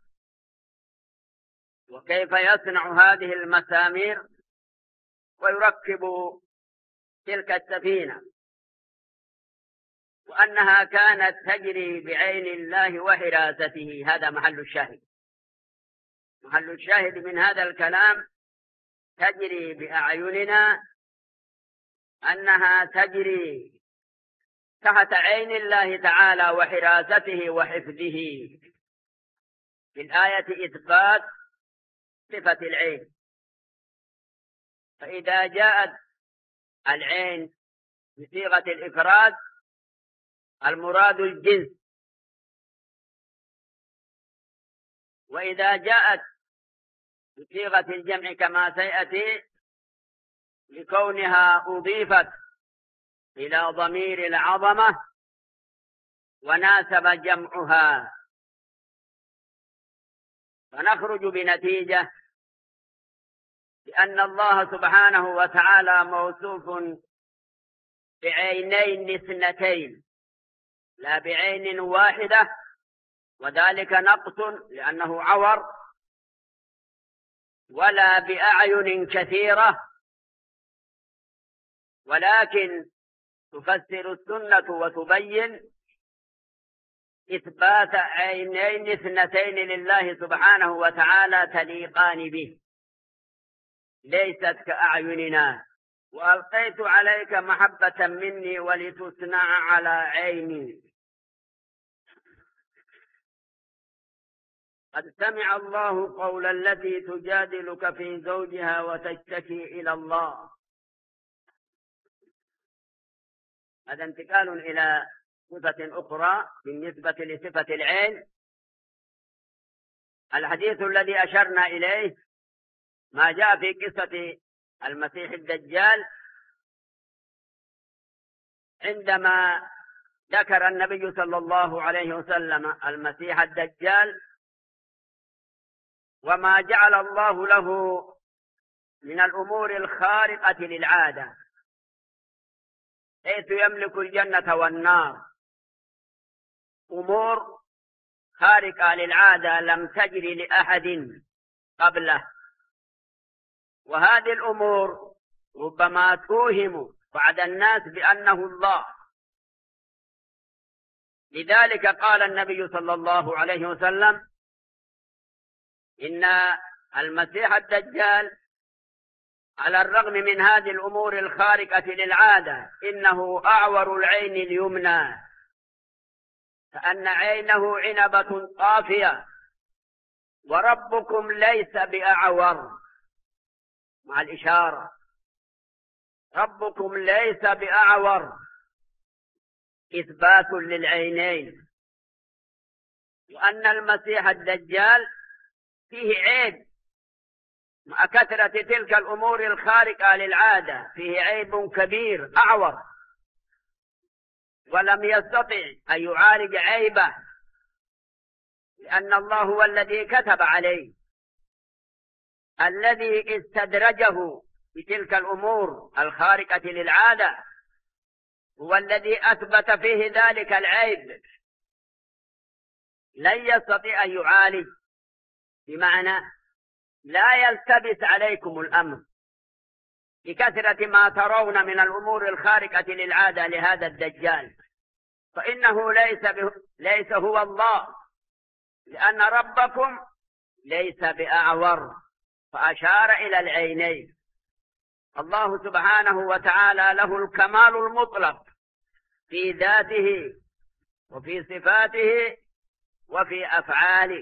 وكيف يصنع هذه المسامير ويركب تلك السفينة، وأنها كانت تجري بعين الله وحراسته. هذا محل الشاهد. محل الشاهد من هذا الكلام تجري بأعيننا، أنها تجري تحت عين الله تعالى وحراسته وحفظه. في الآية إثبات صفة العين، فإذا جاءت العين بصيغة الإفراد المراد الجنس، وإذا جاءت بصيغة الجمع كما سيأتي لكونها أضيفت إلى ضمير العظمة وناسب جمعها، فنخرج بنتيجة لأن الله سبحانه وتعالى موصوف بعينين اثنتين لا بعين واحدة، وذلك نقص لأنه عور، ولا بأعين كثيرة، ولكن تفسر السنة وتبين إثبات عينين اثنتين لله سبحانه وتعالى تليقان به، ليست كأعيننا. وألقيت عليك محبة مني ولتصنع على عيني. قد سمع الله قول التي تجادلك في زوجها وتشتكي إلى الله. هذا انتقال إلى صفة أخرى بالنسبة لصفة العين. الحديث الذي أشرنا إليه ما جاء في قصة المسيح الدجال، عندما ذكر النبي صلى الله عليه وسلم المسيح الدجال وما جعل الله له من الأمور الخارقة للعادة، حيث يملك الجنة والنار، أمور خارقة للعادة لم تجري لأحد قبله. وهذه الأمور ربما توهم بعض الناس بأنه الله. لذلك قال النبي صلى الله عليه وسلم إن المسيح الدجال على الرغم من هذه الأمور الخارقة للعادة إنه أعور العين اليمنى، كأن عينه عنبة طافية، وربكم ليس بأعور، مع الإشارة ربكم ليس بأعور، إثبات للعينين. وأن المسيح الدجال فيه عيب مع كثرة تلك الأمور الخارقة للعادة، فيه عيب كبير أعور، ولم يستطع أن يعالج عيبه، لأن الله هو الذي كتب عليه، الذي استدرجه بتلك الأمور الخارقة للعادة، هو الذي أثبت فيه ذلك العيب، لن يستطيع أن يعالج. بمعنى لا يلتبس عليكم الأمر بكثرة ما ترون من الأمور الخارقة للعادة لهذا الدجال، فإنه ليس, ليس هو الله، لأن ربكم ليس بأعور، فأشار إلى العينين. الله سبحانه وتعالى له الكمال المطلق في ذاته وفي صفاته وفي أفعاله،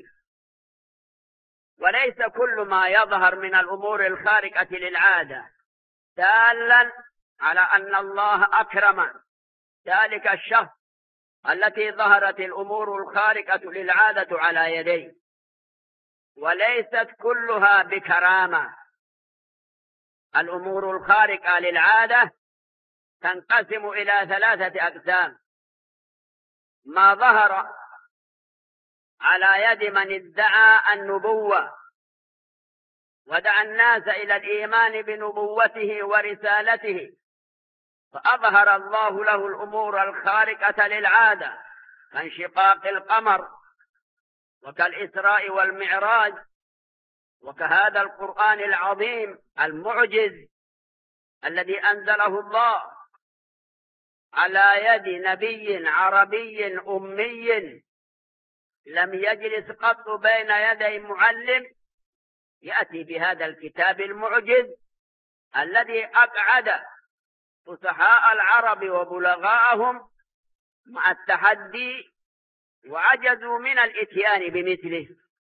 وليس كل ما يظهر من الأمور الخارقة للعادة دالا على أن الله أكرم ذلك الشخص التي ظهرت الأمور الخارقة للعادة على يديه، وليست كلها بكرامة. الأمور الخارقة للعادة تنقسم إلى ثلاثة أقسام: ما ظهر على يد من ادعى النبوة ودعا الناس إلى الإيمان بنبوته ورسالته، فأظهر الله له الأمور الخارقة للعادة كانشقاق القمر وكالإسراء والمعراج، وكهذا القرآن العظيم المعجز الذي أنزله الله على يد نبي عربي أمي لم يجلس قط بين يدي معلم، يأتي بهذا الكتاب المعجز الذي أقعد فصحاء العرب وبلغاءهم مع التحدي وعجزوا من الإتيان بمثله.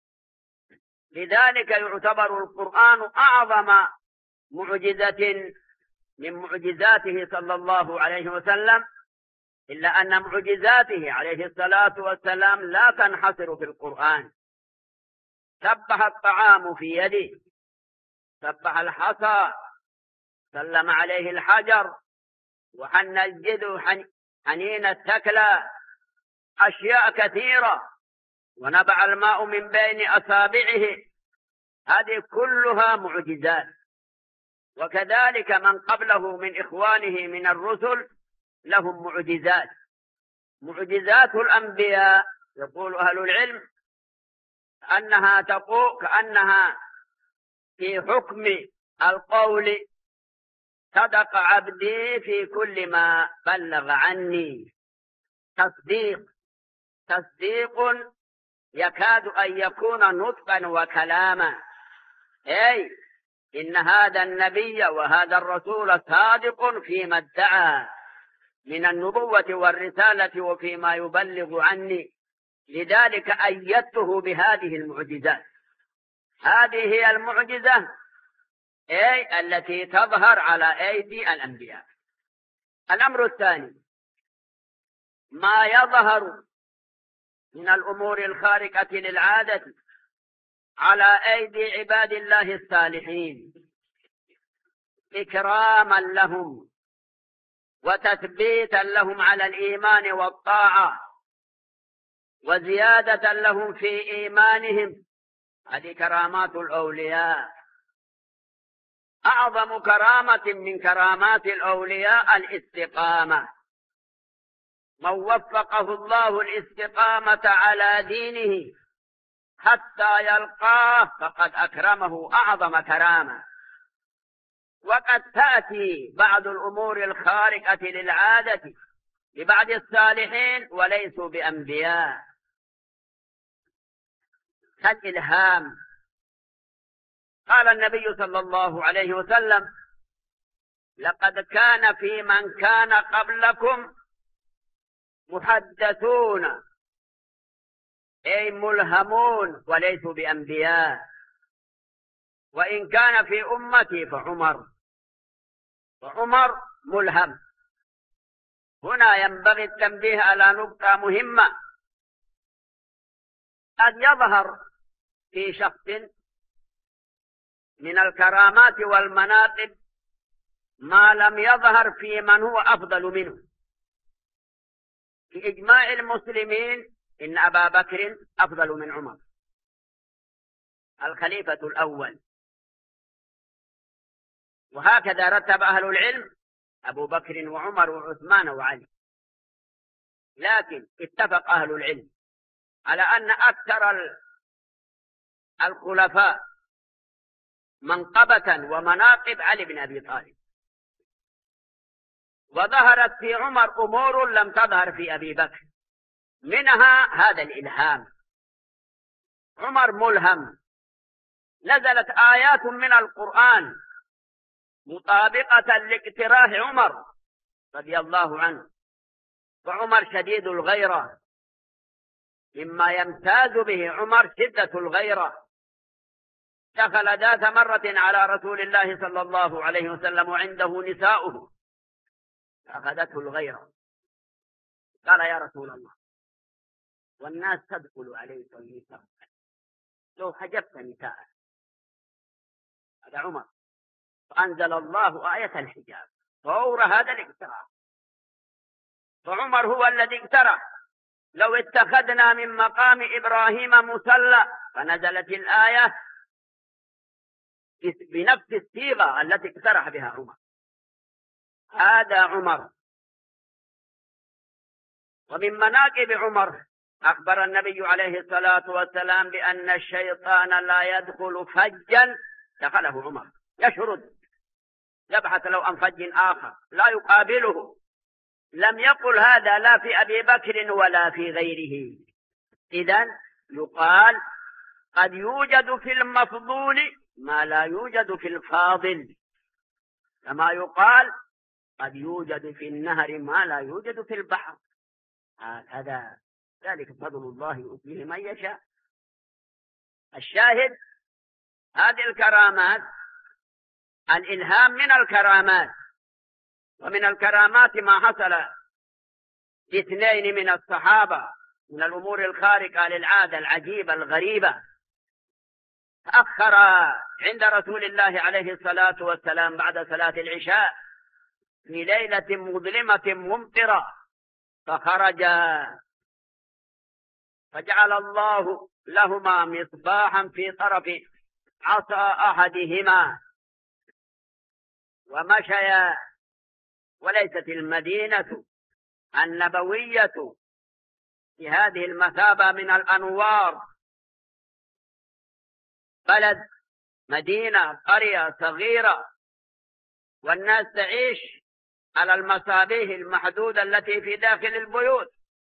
لذلك يعتبر القرآن أعظم معجزة من معجزاته صلى الله عليه وسلم، إلا أن معجزاته عليه الصلاة والسلام لا تنحصر في القرآن. سبح الطعام في يده، سبح الحصى، سلم عليه الحجر، وحن الجذع حنين التكلى، أشياء كثيرة، ونبع الماء من بين أصابعه، هذه كلها معجزات. وكذلك من قبله من إخوانه من الرسل لهم معجزات. معجزات الأنبياء يقول أهل العلم أنها تقول كأنها في حكم القول: صدق عبدي في كل ما بلغ عني. تصديق تصديق يكاد أن يكون نطقا وكلاما، أي إن هذا النبي وهذا الرسول صادق فيما ادعى من النبوة والرسالة وفيما يبلغ عني، لذلك أيدته بهذه المعجزات. هذه هي المعجزة أي التي تظهر على أيدي الأنبياء. الأمر الثاني: ما يظهر من الأمور الخارقة للعادة على أيدي عباد الله الصالحين إكراما لهم وتثبيتا لهم على الإيمان والطاعة وزيادة لهم في إيمانهم، هذه كرامات الأولياء. أعظم كرامة من كرامات الأولياء الاستقامة. من وفقه الله الاستقامة على دينه حتى يلقاه فقد أكرمه أعظم كرامة. وقد تأتي بعض الأمور الخارقة للعادة لبعض الصالحين وليسوا بأنبياء، كالإلهام. قال النبي صلى الله عليه وسلم: لقد كان في من كان قبلكم محدثون، أي ملهمون وليسوا بأنبياء. وإن كان في أمتي فعمر، وعمر ملهم. هنا ينبغي التنبيه على نقطة مهمة: قد يظهر في شخص من الكرامات والمناقب ما لم يظهر في من هو أفضل منه. في إجماع المسلمين إن أبا بكر أفضل من عمر الخليفة الأول، وهكذا رتب أهل العلم أبو بكر وعمر وعثمان وعلي. لكن اتفق أهل العلم على أن أكثر الخلفاء منقبة ومناقب علي بن أبي طالب. وظهرت في عمر أمور لم تظهر في أبي بكر، منها هذا الإلهام. عمر ملهم، نزلت آيات من القرآن مطابقة لاقتراح عمر رضي الله عنه، وعمر شديد الغيرة، مما يمتاز به عمر شدة الغيرة. دخل ذات مرة على رسول الله صلى الله عليه وسلم وعنده نساؤه، أخذته الغيرة، قال يا رسول الله والناس تدخل عليك النساء، لو حجبت نساء. هذا عمر، فأنزل الله آية الحجاب فور هذا الاقتراح، فعمر هو الذي اقترح لو اتخذنا من مقام إبراهيم مصلى، فنزلت الآية بنفس الصيغة التي اقترح بها عمر. هذا عمر. ومن مناقب عمر أخبر النبي عليه الصلاة والسلام بأن الشيطان لا يدخل فجا دخله عمر، يشرد يبحث له عن فج آخر لا يقابله. لم يقل هذا لا في أبي بكر ولا في غيره. إذن يقال قد يوجد في المفضول ما لا يوجد في الفاضل، كما يقال قد يوجد في النهر ما لا يوجد في البحر. هكذا، ذلك فضل الله يؤتيه من يشاء. الشاهد هذه الكرامات، الإلهام من الكرامات. ومن الكرامات ما حصل لاثنين من الصحابة من الأمور الخارقة للعادة العجيبة الغريبة. تأخر عند رسول الله عليه الصلاة والسلام بعد صلاة العشاء في ليلة مظلمة ممطرة، فخرج فجعل الله لهما مصباحا في طرف عصا أحدهما ومشيا. وليست المدينة النبوية في هذه المثابة من الأنوار، بلد مدينة قرية صغيرة، والناس تعيش على المصابيح المحدودة التي في داخل البيوت،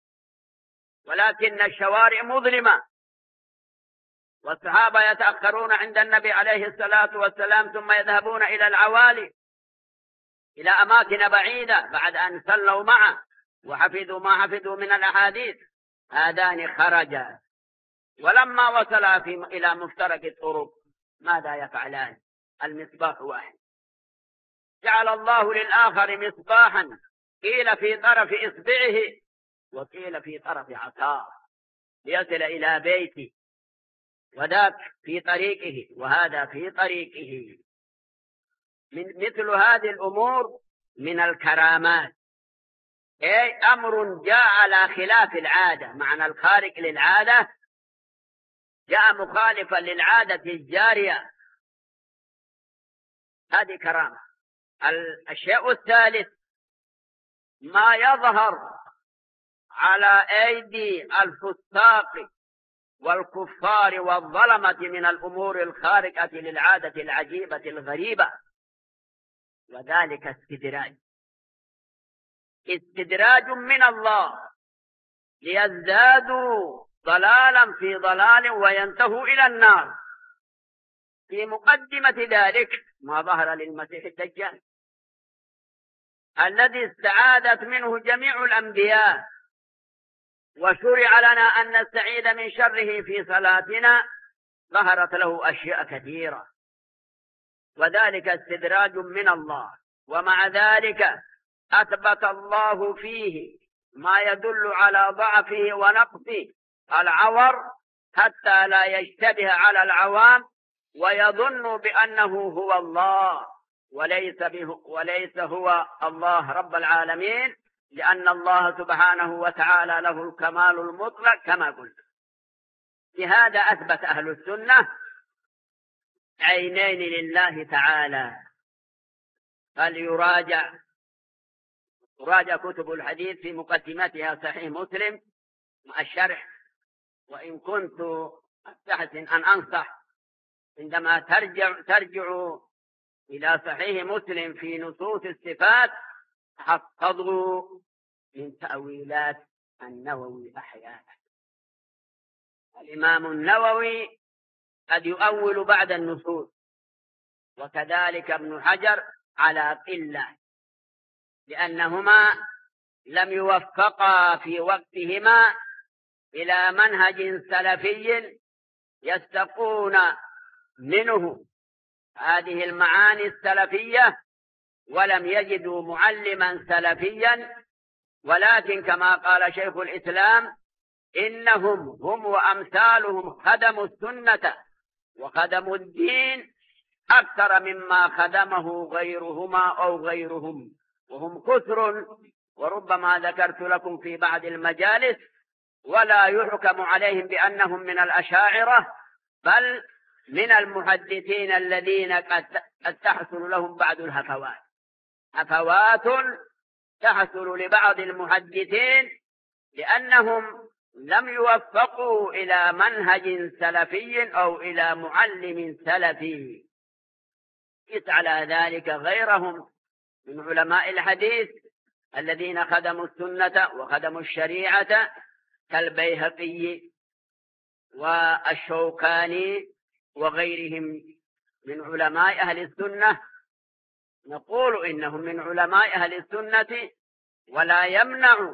ولكن الشوارع مظلمة، والصحابة يتأخرون عند النبي عليه الصلاة والسلام ثم يذهبون إلى العوالي، إلى أماكن بعيدة بعد أن صلوا معه وحفظوا ما حفظوا من الأحاديث. هذان خرجا، ولما وصلا في إلى مفترق الطرق ماذا يفعلان؟ المصباح واحد، جعل الله للآخر مصباحا قيل في طرف إصبعه وقيل في طرف عصاه ليصل إلى بيته، وذاك في طريقه وهذا في طريقه. من مثل هذه الأمور من الكرامات، أي أمر جاء على خلاف العادة. معنى الخارق للعادة جاء مخالفا للعادة الجارية، هذه كرامة. الشيء الثالث ما يظهر على أيدي الفساق والكفار والظلمة من الأمور الخارقة للعادة العجيبة الغريبة، وذلك استدراج استدراج من الله ليزدادوا ضلالا في ضلال وينتهوا إلى النار. في مقدمة ذلك ما ظهر للمسيح الدجال الذي استعاذت منه جميع الأنبياء، وشرع لنا أن نستعيذ من شره في صلاتنا، ظهرت له أشياء كثيرة، وذلك استدراج من الله. ومع ذلك أثبت الله فيه ما يدل على ضعفه ونقصه العور حتى لا يشتبه على العوام ويظن بأنه هو الله وليس, به وليس هو الله رب العالمين، لأن الله سبحانه وتعالى له الكمال المطلق كما قلت. لهذا أثبت أهل السنة عينين لله تعالى. فليراجع راجع كتب الحديث في مقدمتها صحيح مسلم مع الشرح. وإن كنت أستحسن أن أنصح عندما ترجع ترجع إلى صحيح مسلم في نصوص الصفات حفظوا من تأويلات النووي أحيانا. الإمام النووي قد يؤول بعد النصوص، وكذلك ابن حجر على قلة، لأنهما لم يوفقا في وقتهما إلى منهج سلفي يستقون منه هذه المعاني السلفية، ولم يجدوا معلما سلفيا. ولكن كما قال شيخ الإسلام: إنهم هم وأمثالهم خدموا السنة وخدموا الدين أكثر مما خدمه غيرهما أو غيرهم، وهم كثر. وربما ذكرت لكم في بعض المجالس: ولا يحكم عليهم بأنهم من الأشاعرة، بل من المحدثين الذين قد تحصل لهم بعض الهفوات، هفوات تحصل لبعض المحدثين لأنهم لم يوفقوا إلى منهج سلفي أو إلى معلم سلفي. قس على ذلك غيرهم من علماء الحديث الذين خدموا السنة وخدموا الشريعة، كالبيهقي والشوكاني وغيرهم من علماء أهل السنة. نقول إنهم من علماء أهل السنة، ولا يمنع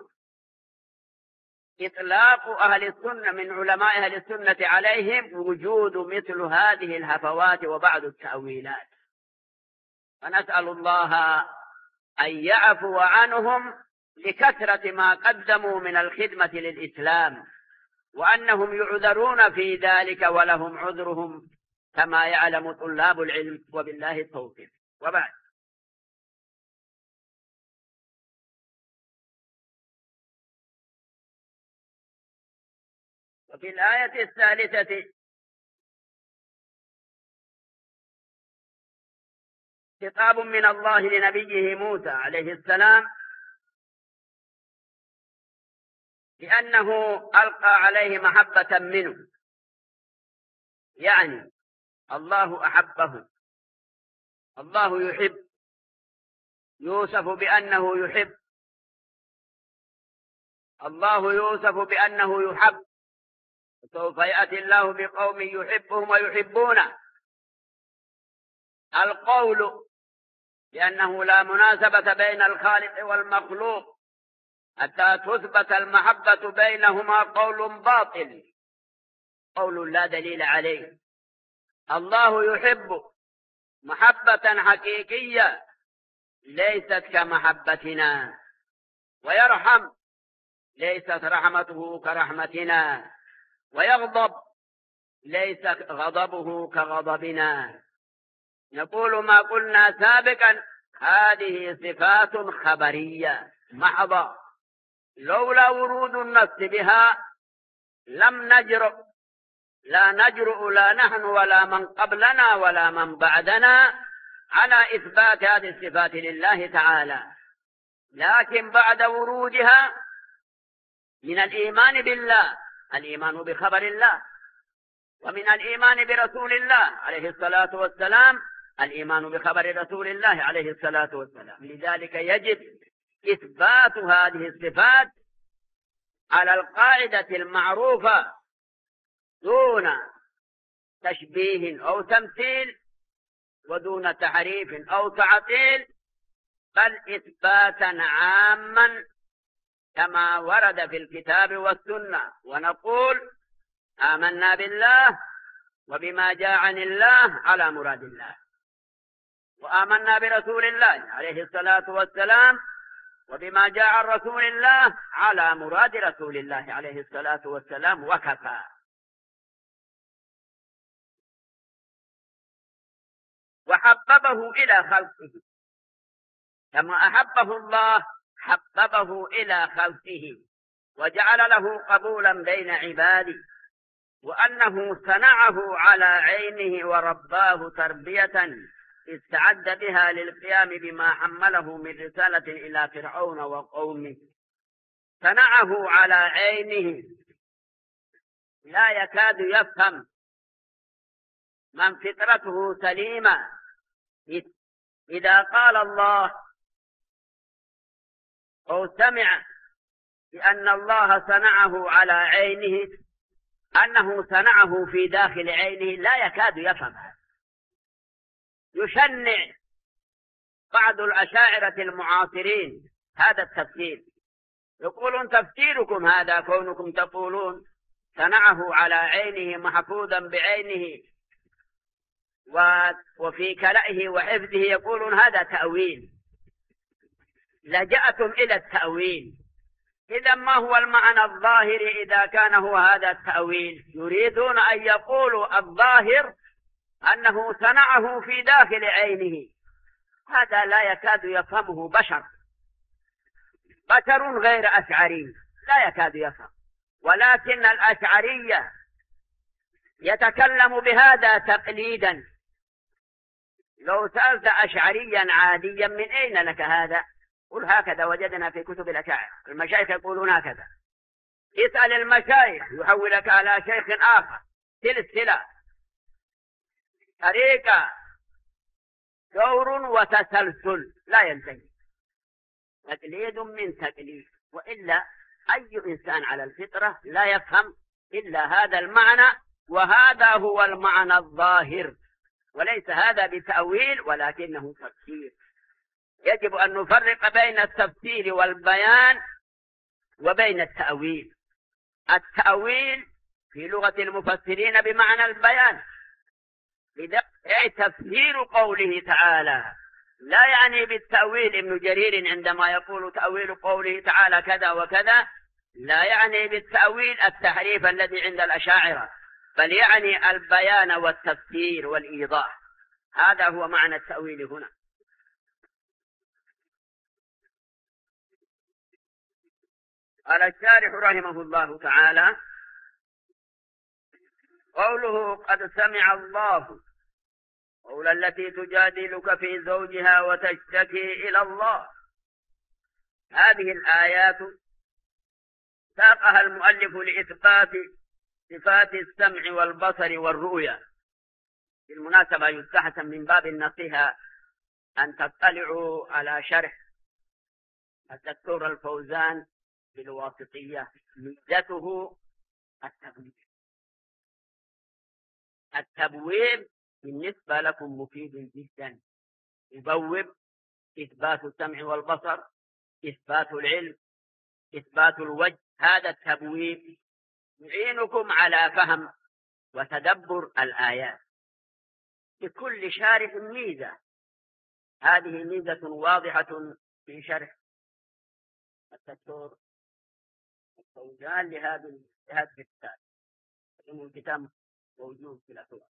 إطلاق أهل السنة من علماء أهل السنة عليهم وجود مثل هذه الهفوات وبعض التأويلات. فنسأل الله أن يعفو عنهم لكثرة ما قدموا من الخدمة للإسلام، وأنهم يعذرون في ذلك ولهم عذرهم كما يعلم طلاب العلم، وبالله التوفيق. وبعد، وفي الآية الثالثة خطاب من الله لنبيه موسى عليه السلام، لأنه ألقى عليه محبة منه، يعني الله أحبه. الله يحب يوصف بأنه يحب، الله يوصف بأنه يحب. سوف يأتي الله بقوم يحبهم ويحبونه. القول لأنه لا مناسبة بين الخالق والمخلوق حتى تثبت المحبة بينهما، قول باطل، قول لا دليل عليه. الله يحب محبة حقيقية ليست كمحبتنا، ويرحم ليست رحمته كرحمتنا، ويغضب ليس غضبه كغضبنا. نقول ما قلنا سابقا: هذه صفات خبرية محضة، لولا ورود النص بها لم نجرؤ لا نجرؤ لا نحن ولا من قبلنا ولا من بعدنا على إثبات هذه الصفات لله تعالى. لكن بعد ورودها من الإيمان بالله الإيمان بخبر الله، ومن الإيمان برسول الله عليه الصلاة والسلام الإيمان بخبر رسول الله عليه الصلاة والسلام. لذلك يجب إثبات هذه الصفات على القاعدة المعروفة دون تشبيه أو تمثيل، ودون تحريف أو تعطيل، بل إثباتا عاما كما ورد في الكتاب والسنة. ونقول: آمنا بالله وبما جاء عن الله على مراد الله، وآمنا برسول الله عليه الصلاة والسلام وبما جاء عن رسول الله على مراد رسول الله عليه الصلاة والسلام، وكفى. وحببه إلى خلقه كما أحبه الله، حببه إلى خلقه وجعل له قبولا بين عباده، وأنه صنعه على عينه ورباه تربية استعد بها للقيام بما حمله من رسالة إلى فرعون وقومه. صنعه على عينه، لا يكاد يفهم من فطرته سليمة إذا قال الله أو سمع بأن الله صنعه على عينه، أنه صنعه في داخل عينه، لا يكاد يفهم. يشنع بعض الأشاعرة المعاصرين هذا التفسير، يقولون تفسيركم هذا كونكم تقولون صنعه على عينه محفوظا بعينه وفي كلئه وحفظه، يقولون هذا تأويل. لجأتم إلى التأويل. إذا ما هو المعنى الظاهر إذا كان هو هذا التأويل؟ يريدون أن يقولوا الظاهر أنه صنعه في داخل عينه، هذا لا يكاد يفهمه بشر، بشر غير أشعري لا يكاد يفهم. ولكن الأشعرية يتكلم بهذا تقليدا. لو سألت أشعريا عاديا من أين لك هذا؟ قل هكذا وجدنا في كتب الأشاعرة، المشايخ يقولون هكذا. اسأل المشايخ يحولك على شيخ آخر، سلسلة، طريقة، دور وتسلسل لا ينتهي، تقليد من تقليد. وإلا أي إنسان على الفطرة لا يفهم إلا هذا المعنى، وهذا هو المعنى الظاهر، وليس هذا بتأويل ولكنه تفسير. يجب أن نفرق بين التفسير والبيان وبين التأويل. التأويل في لغة المفسرين بمعنى البيان، أي تفسير قوله تعالى. لا يعني بالتأويل ابن جرير عندما يقول تأويل قوله تعالى كذا وكذا، لا يعني بالتأويل التحريف الذي عند الأشاعرة، بل يعني البيان والتفسير والإيضاح. هذا هو معنى التأويل هنا. قال الشارح رحمه الله تعالى: قوله قد سمع الله قول التي تجادلك في زوجها وتشتكي إلى الله، هذه الآيات ساقها المؤلف لإثبات صفات السمع والبصر والرؤيا. بالمناسبة يستحسن من باب النصيحة أن تطلعوا على شرح الدكتور الفوزان بالواسطية، مدته التبويب. التبويب بالنسبة لكم مفيد جدا، يبوب إثبات السمع والبصر، إثبات العلم، إثبات الوجه. هذا التبويب يعينكم على فهم وتدبر الآيات. لكل شارح ميزة، هذه ميزة واضحة في شرح الدكتور الفوزان لهذا الكتاب. الكتاب موجود في الأسواق.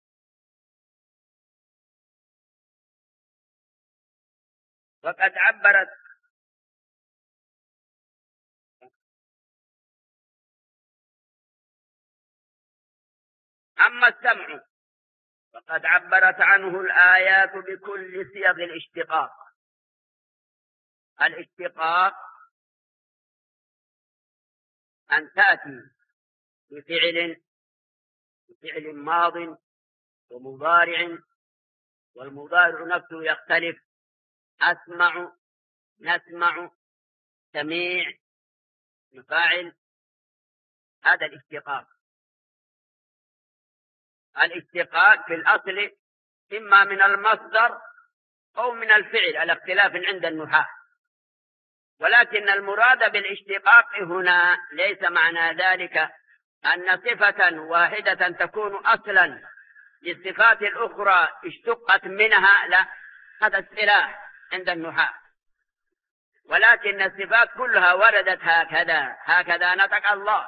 وقد عبرت أما السمع وقد عبرت عنه الآيات بكل صيغ الاشتقاق. الاشتقاق أن تأتي بفعل بفعل ماض ومضارع، والمضارع نفسه يختلف. أسمع، نسمع، سميع، مفاعل، هذا الاشتقاق. الاشتقاق في الأصل إما من المصدر أو من الفعل على اختلاف عند النحاة، ولكن المراد بالاشتقاق هنا ليس معنى ذلك أن صفة واحدة تكون أصلا للصفات الأخرى اشتقت منها، لا، هذا اصطلاح عند النحاة. ولكن الصفات كلها وردت هكذا، هكذا نطق الله.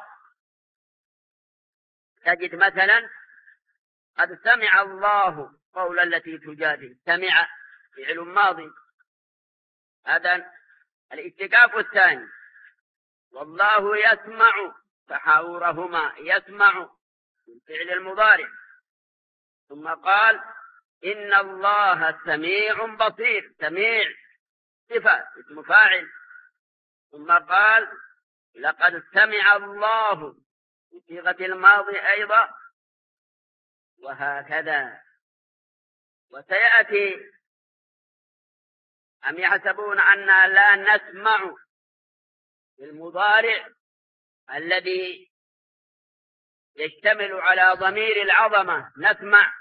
تجد مثلا قد سمع الله قول التي تجادل، سمع فعل ماضي، هذا الاشتقاق الثاني. والله يسمع تحاورهما، يسمع الفعل المضارع. ثم قال إن الله سميع بصير، سميع صفة اسم فاعل. ثم قال لقد سمع الله بصيغة الماضي أيضا، وهكذا. وسيأتي أم يحسبون أننا لا نسمع المضارع الذي يشتمل على ضمير العظمة نسمع،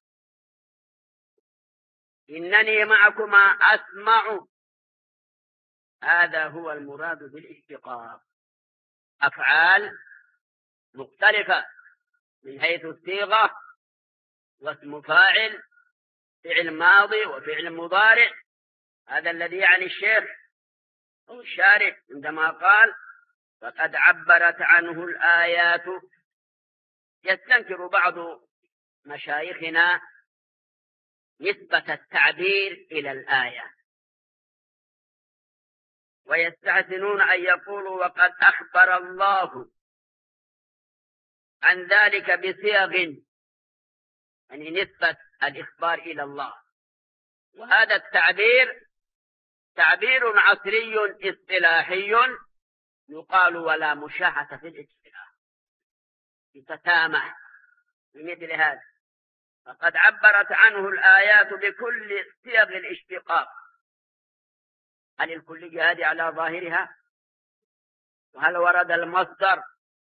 إنني معكما أسمع، هذا هو المراد بالاشتقاق. أفعال مختلفة من حيث الصيغة، واسم فاعل، فعل ماضي وفعل مضارع، هذا الذي يعني الشيخ أو الشارح عندما قال فقد عبرت عنه الآيات. يستنكر بعض مشايخنا نسبة التعبير إلى الآية، ويستحسنون أن يقولوا وقد أخبر الله عن ذلك بصيغ، يعني نسبة الإخبار إلى الله. وهذا التعبير تعبير عصري اصطلاحي يقال ولا مشاحة في الاصطلاح، يتسامح بمثل هذا. فقد عبرت عنه الآيات بكل صيغ الاشتقاق. هل الكلية هذه على ظاهرها؟ وهل ورد المصدر؟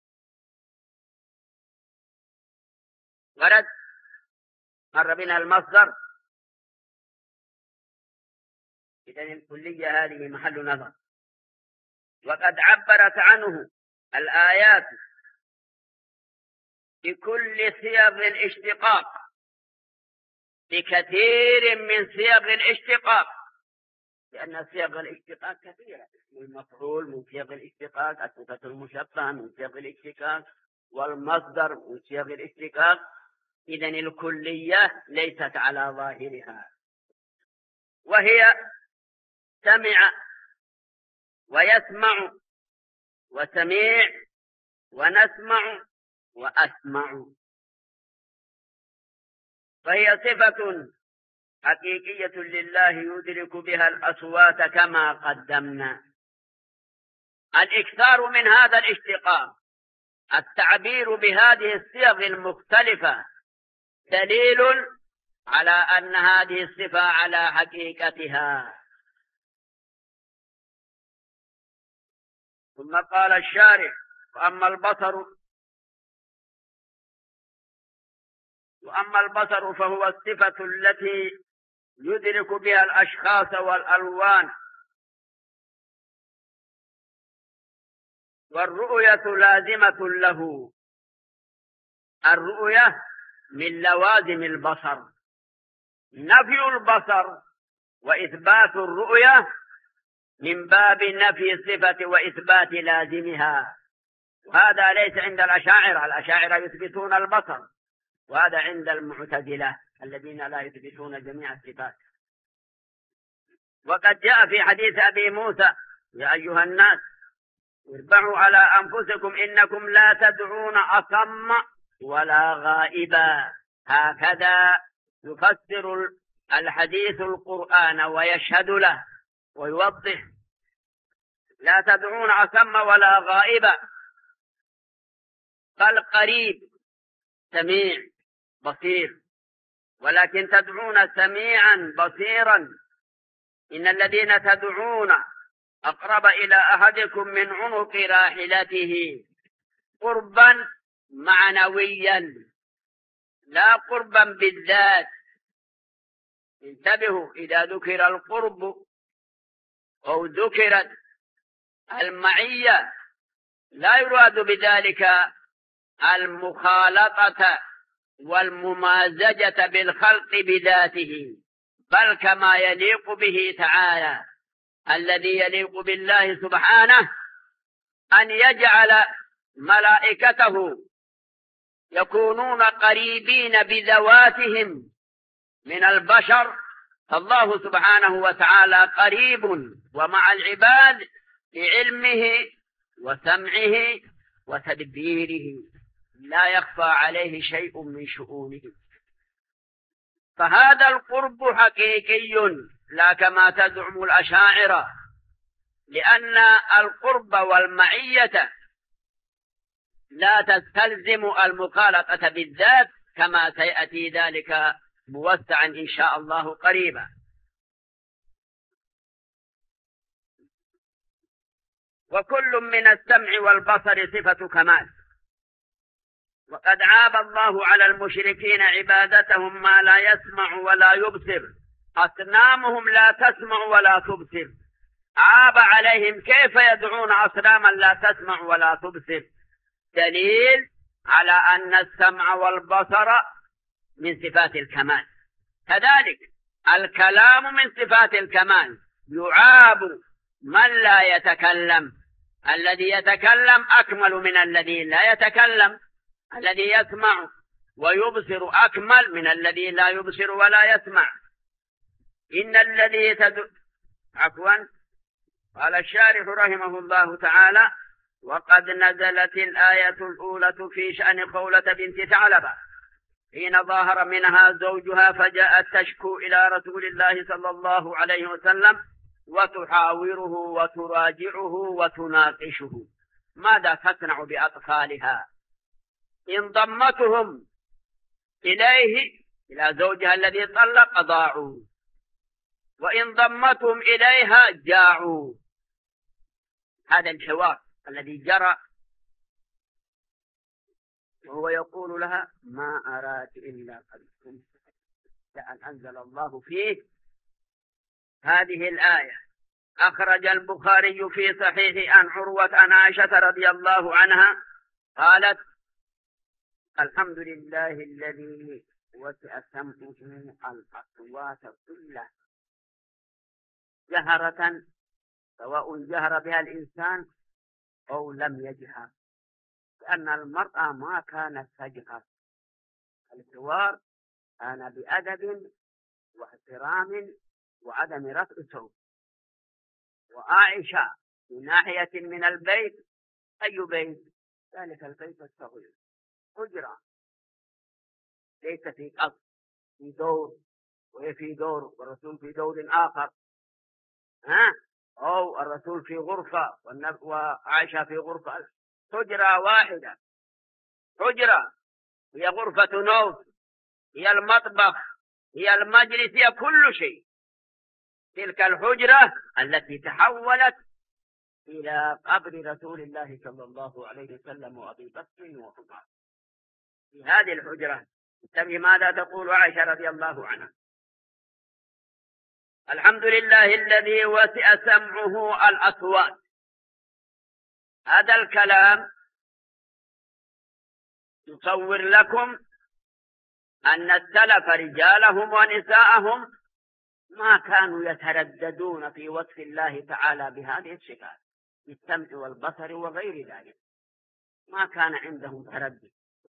ورد مر بنا المصدر. إذن الكلية هذه محل نظر. وقد عبرت عنه الآيات بكل صيغ الاشتقاق، بكثير من صيغ الاشتقاق، لأن صيغ الاشتقاق كثيرة. المفعول من صيغ الاشتقاق، الصفة المشبهة من صيغ الاشتقاق، والمصدر من صيغ الاشتقاق. إذن الكلية ليست على ظاهرها، وهي سمع ويسمع وسميع ونسمع وأسمع، فهي صفة حقيقية لله يدرك بها الأصوات كما قدمنا. الإكثار من هذا الاشتقاق، التعبير بهذه الصيغ المختلفة، دليل على أن هذه الصفة على حقيقتها. ثم قال الشارح وأما البصر وأما البصر فهو الصفة التي يدرك بها الأشخاص والألوان، والرؤية لازمة له. الرؤية من لوازم البصر، نفي البصر وإثبات الرؤية من باب نفي الصفة وإثبات لازمها. وهذا ليس عند الأشاعرة، الأشاعرة يثبتون البصر، وهذا عند المعتزلة الذين لا يثبتون جميع الصفات. وقد جاء في حديث أبي موسى يا أيها الناس اربعوا على أنفسكم إنكم لا تدعون أصم ولا غائبا. هكذا يفسر الحديث القرآن ويشهد له ويوضح. لا تدعون أصم ولا غائبا، بل قريب سميع بصير، ولكن تدعون سميعا بصيرا. إن الذين تدعون أقرب إلى أحدكم من عنق راحلته، قربا معنويا لا قربا بالذات. انتبهوا، إذا ذكر القرب أو ذكرت المعية لا يراد بذلك المخالطة والممازجة بالخلق بذاته، بل كما يليق به تعالى. الذي يليق بالله سبحانه أن يجعل ملائكته يكونون قريبين بذواتهم من البشر، فالله سبحانه وتعالى قريب ومع العباد بعلمه وسمعه وتدبيره، لا يخفى عليه شيء من شؤونه. فهذا القرب حقيقي لا كما تزعم الأشاعرة، لأن القرب والمعية لا تستلزم المخالطة بالذات، كما سيأتي ذلك موسعا إن شاء الله قريبا. وكل من السمع والبصر صفة كمال. وقد عاب الله على المشركين عبادتهم ما لا يسمع ولا يبصر، أصنامهم لا تسمع ولا تبصر، عاب عليهم كيف يدعون أصناما لا تسمع ولا تبصر، دليل على أن السمع والبصر من صفات الكمال. كذلك الكلام من صفات الكمال، يعاب من لا يتكلم، الذي يتكلم أكمل من الذي لا يتكلم، الذي يسمع ويبصر أكمل من الذي لا يبصر ولا يسمع. إن الذي تد... عفوا قال الشارح رحمه الله تعالى: وقد نزلت الآية الأولى في شأن خولة بنت ثعلبة حين ظاهر منها زوجها فجاءت تشكو إلى رسول الله صلى الله عليه وسلم وتحاوره وتراجعه وتناقشه ماذا تصنع بأطفالها. إن ضمتهم إليه إلى زوجها الذي طلق ضاعوا، وإن ضمتهم إليها جاعوا. هذا الحوار الذي جرى، وهو يقول لها: ما أراد إلا قد كنت أن أنزل الله فيه هذه الآية. أخرج البخاري في صحيح عن عروة عن عائشة رضي الله عنها قالت: الحمد لله الذي وسع سمعه الأصوات كلها جهرة، سواء جهر بها الإنسان أو لم يجهر، لأن المرأة ما كانت تجهر. الحوار كان بأدب واحترام وعدم رفع صوت. وعائشة في ناحية من البيت، أي بيت؟ ذلك البيت الصغير، حجرة، ليس في قصر، في دور، وهي في دور والرسول في دور آخر، ها؟ أو الرسول في غرفة وعائشة في غرفة، حجرة واحدة، حجرة هي غرفة نوم، هي المطبخ، هي المجلس، هي كل شيء. تلك الحجرة التي تحولت إلى قبر رسول الله صلى الله عليه وسلم وأبي بكر وعمر. في هذه الحجرة انتبه ماذا تقول عائشة رضي الله عنها: الحمد لله الذي وسع سمعه الأصوات. هذا الكلام يصور لكم أن السلف رجالهم ونساءهم ما كانوا يترددون في وصف الله تعالى بهذه الصفات، بالسمع والبصر وغير ذلك، ما كان عندهم تردد.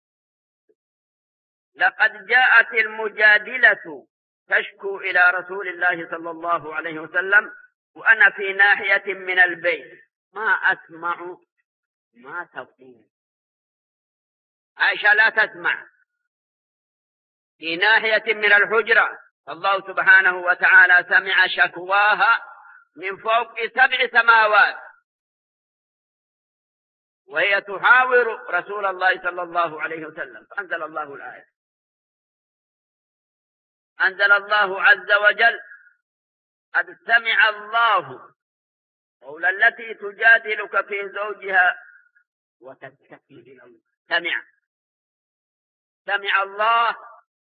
لقد جاءت المجادلة تشكو إلى رسول الله صلى الله عليه وسلم وأنا في ناحية من البيت ما أسمع ما تقول. عائشة لا تسمع، في ناحية من الحجرة الله سبحانه وتعالى سمع شكواها من فوق سبع سماوات، وهي تحاور رسول الله صلى الله عليه وسلم، فأنزل الله الآية. أنزل الله عز وجل: قد سمع الله قول التي تجادلك في زوجها وتشتكي إلى الله. سمع، سمع الله.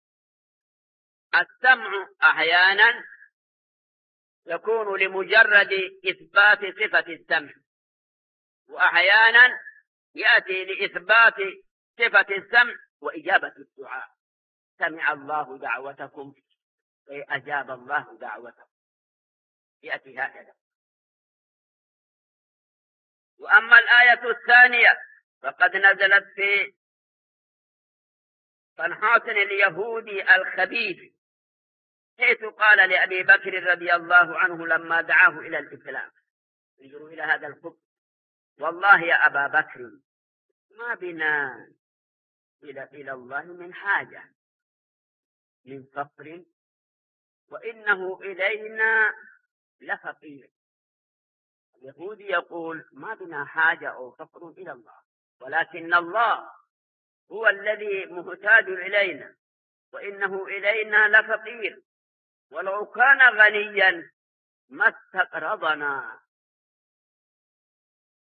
السمع أحيانا يكون لمجرد إثبات صفة السمع، وأحيانا يأتي لإثبات صفة السمع وإجابة الدعاء. سمع الله دعوتكم أي أجاب الله دعوتكم، يأتي هكذا. وأما الآية الثانية فقد نزلت في طنحات اليهودي الخبيث، حيث قال لأبي بكر رضي الله عنه لما دعاه إلى الإسلام، انظروا إلى هذا الخبث: والله يا أبا بكر ما بنا إلى, إلى الله من حاجة، من فقر، وإنه إلينا لفقير. اليهودي يقول ما بنا حاجة أو فقر إلى الله، ولكن الله هو الذي محتاج إلينا، وإنه إلينا لفقير، ولو كان غنيا ما استقرضنا.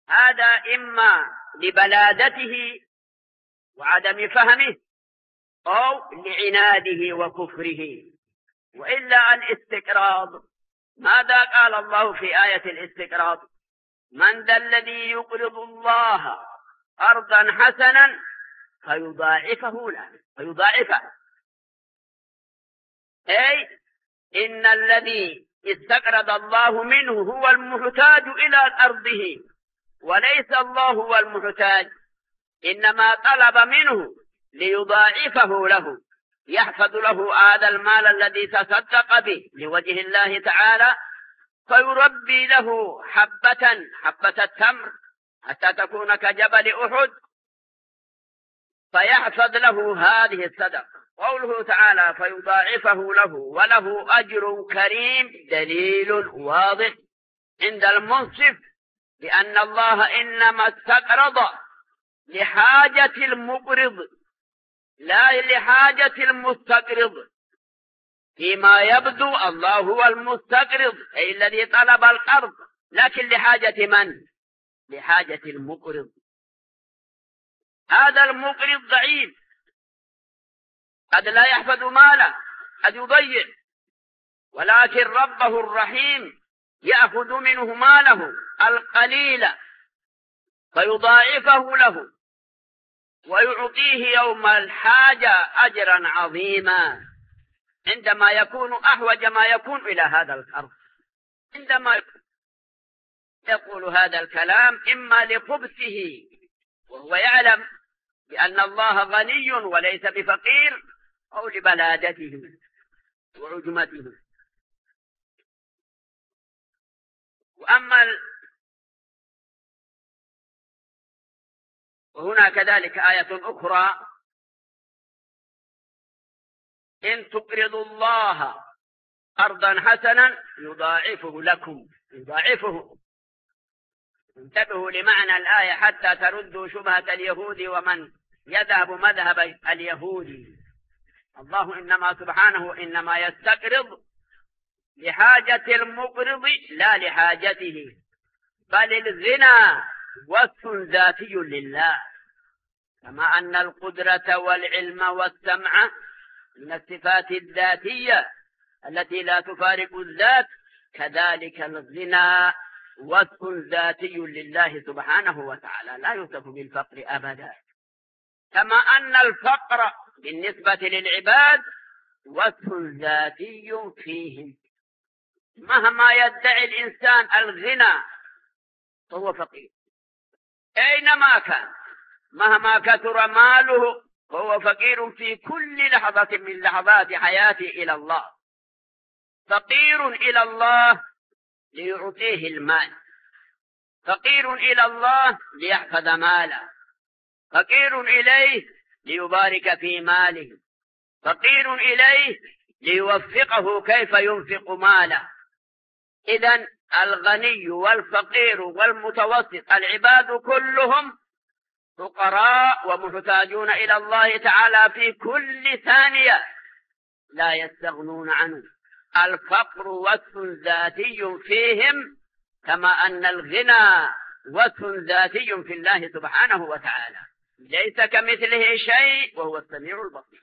هذا إما لبلادته وعدم فهمه أو لعناده وكفره. وإلا الاستقراض، ماذا قال الله في آية الاستقراض؟ من ذا الذي يقرض الله قرضا حسنا فيضاعفه له، فيضاعفه، أي إن الذي استقرض الله منه هو المحتاج إلى أرضه، وليس الله هو المحتاج، إنما طلب منه ليضاعفه له، يحفظ له هذا المال الذي تصدق به لوجه الله تعالى، فيربي له حبة حبة التمر حتى تكون كجبل أحد، فيحفظ له هذه الصدقة. قوله تعالى فيضاعفه له وله أجر كريم دليل واضح عند المنصف لأن الله إنما استقرض لحاجة المقرض لا لحاجة المستقرض. فيما يبدو الله هو المستقرض أي الذي طلب القرض، لكن لحاجة من؟ لحاجة المقرض. هذا المقرض ضعيف، قد لا يحفظ ماله، قد يضيع، ولكن ربه الرحيم يأخذ منه ماله القليل فيضاعفه له ويعطيه يوم الحاجة أجرا عظيما، عندما يكون أحوج ما يكون إلى هذا القرض. عندما يقول هذا الكلام إما لخبثه وهو يعلم بأن الله غني وليس بفقير، أو لبلادته وعجمته. وأما ال... وهنا كذلك آية أخرى إن تقرضوا الله قرضا حسنا يضاعفه لكم، يضاعفه. انتبهوا لمعنى الآية حتى تردوا شبهة اليهود ومن يذهب مذهب اليهود. الله إنما سبحانه إنما يستقرض لحاجة المقرض لا لحاجته، بل الغنى وصف ذاتي لله، كما أن القدرة والعلم والسمع من الصفات الذاتية التي لا تفارق الذات، كذلك الغنى وصف ذاتي لله سبحانه وتعالى لا يوصف بالفقر أبدا، كما أن الفقر بالنسبة للعباد وصف ذاتي فيهم. مهما يدعي الإنسان الغنى فهو فقير أينما كان، مهما كثر ماله فهو فقير في كل لحظة من لحظات حياته إلى الله. فقير إلى الله ليعطيه المال، فقير إلى الله ليحفظ ماله، فقير إليه ليبارك في ماله، فقير إليه ليوفقه كيف ينفق ماله. إذن الغني والفقير والمتوسط العباد كلهم فقراء ومحتاجون إلى الله تعالى في كل ثانية، لا يستغنون عنه. الفقر وصف ذاتي فيهم، كما أن الغنى وصف ذاتي في الله سبحانه وتعالى، ليس كمثله شيء وهو السميع البصير.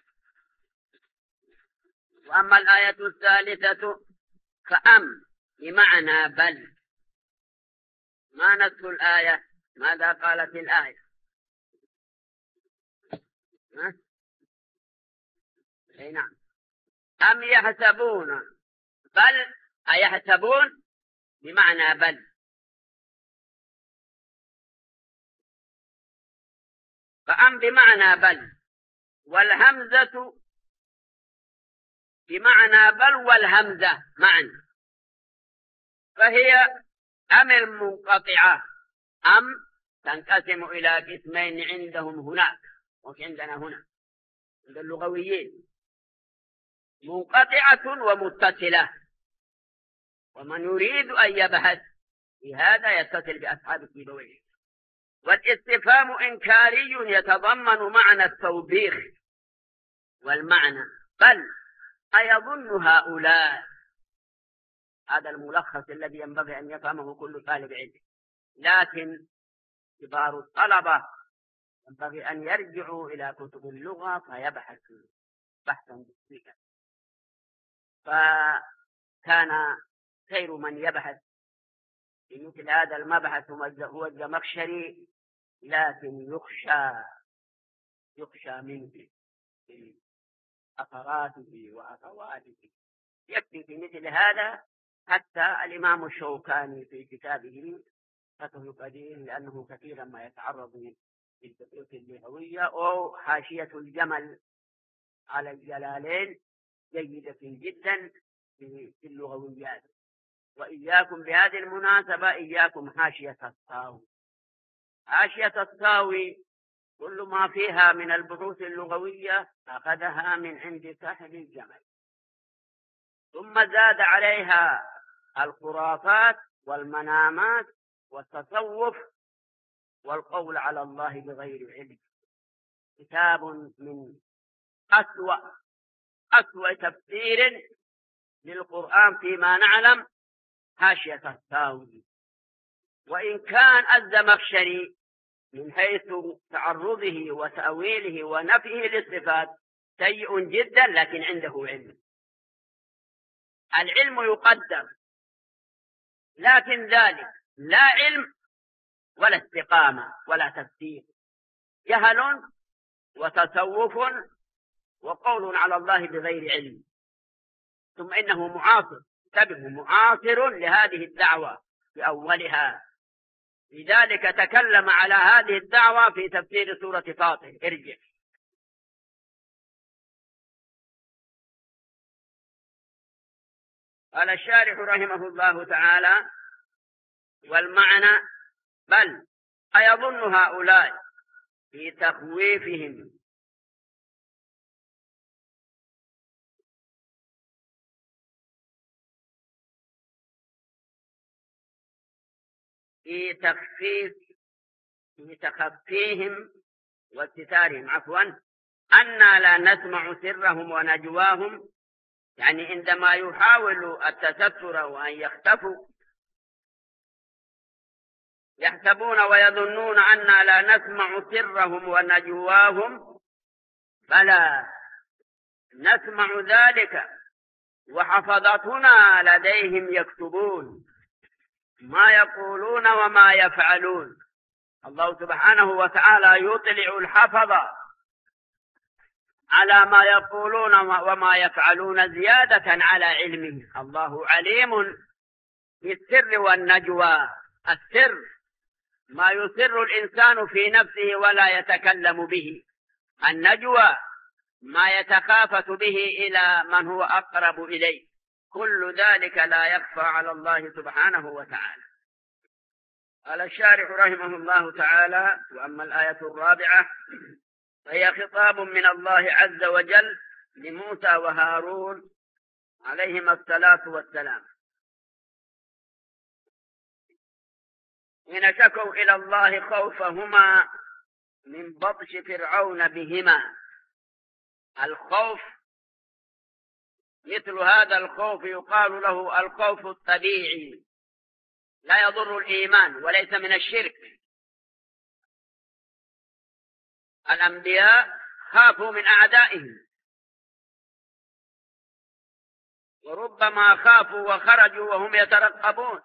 وأما الآية الثالثة فأم بمعنى بل، ما نص الآية؟ ماذا قالت الآية؟ أي نعم، أم يحسبون، بل أيحسبون بمعنى بل. فأم بمعنى بل، والهمزة بمعنى بل والهمزة معا، فهي أم المنقطعة. أم تنقسم إلى قسمين عندهم هناك وعندنا هنا عند اللغويين، منقطعة ومتصلة. ومن يريد أن يبحث في هذا يتصل بأصحاب السيبويه. والاستفهام إنكاري يتضمن معنى التوبيخ، والمعنى بل أيظن هؤلاء، هذا الملخص الذي ينبغي أن يفهمه كل طالب علم. لكن كبار الطلبة ينبغي أن يرجعوا إلى كتب اللغة فيبحثوا بحثا دقيقا. فكان خير من يبحث في مثل هذا المبحث هو الزمخشري، لكن يخشى يخشى منه في أثراته وأخواته. يكفي في مثل هذا حتى الإمام الشوكاني في كتابه فتح القدير، لأنه كثيرا ما يتعرض للدقيق اللغوية، أو حاشية الجمل على الجلالين جيدة جدا في اللغويات. وإياكم بهذه المناسبة إياكم حاشية الصاوي. حاشية الصاوي كل ما فيها من البحوث اللغوية أخذها من عند صاحب الجمل، ثم زاد عليها الخرافات والمنامات والتصوف والقول على الله بغير علم. كتاب من أسوأ أسوأ تفسير للقرآن فيما نعلم حاشية الصاوي. وإن كان الزمخشري من حيث تعرضه وتأويله ونفيه للصفات سيء جدا، لكن عنده علم. العلم يقدر، لكن ذلك لا علم ولا استقامة ولا تفسير، جهل وتصوف وقول على الله بغير علم. ثم إنه معاصر، انتبهوا، معاصر لهذه الدعوة في أولها، لذلك تكلم على هذه الدعوة في تفسير سورة فاطر. ارجع. قال الشارح رحمه الله تعالى: والمعنى بل أيظن هؤلاء في تخويفهم في تخفيف في تخفيهم واستتارهم عفوا أنا لا نسمع سرهم ونجواهم، يعني عندما يحاولوا التستر وأن يختفوا يحسبون ويظنون أنا لا نسمع سرهم ونجواهم. بلى نسمع ذلك، وحفظتنا لديهم يكتبون ما يقولون وما يفعلون. الله سبحانه وتعالى يطلع الحفظ على ما يقولون وما يفعلون زيادة على علمه. الله عليم بالسر والنجوى. السر ما يسر الإنسان في نفسه ولا يتكلم به، النجوى ما يتخافت به إلى من هو أقرب إليه. كل ذلك لا يخفى على الله سبحانه وتعالى. قال الشارح رحمه الله تعالى: وأما الآية الرابعة فهي خطاب من الله عز وجل لموسى وهارون عليهما الصلاة والسلام، حين شكوا إلى الله خوفهما من بطش فرعون بهما. الخوف مثل هذا الخوف يقال له الخوف الطبيعي، لا يضر الإيمان وليس من الشرك. الأنبياء خافوا من أعدائهم، وربما خافوا وخرجوا وهم يترقبون.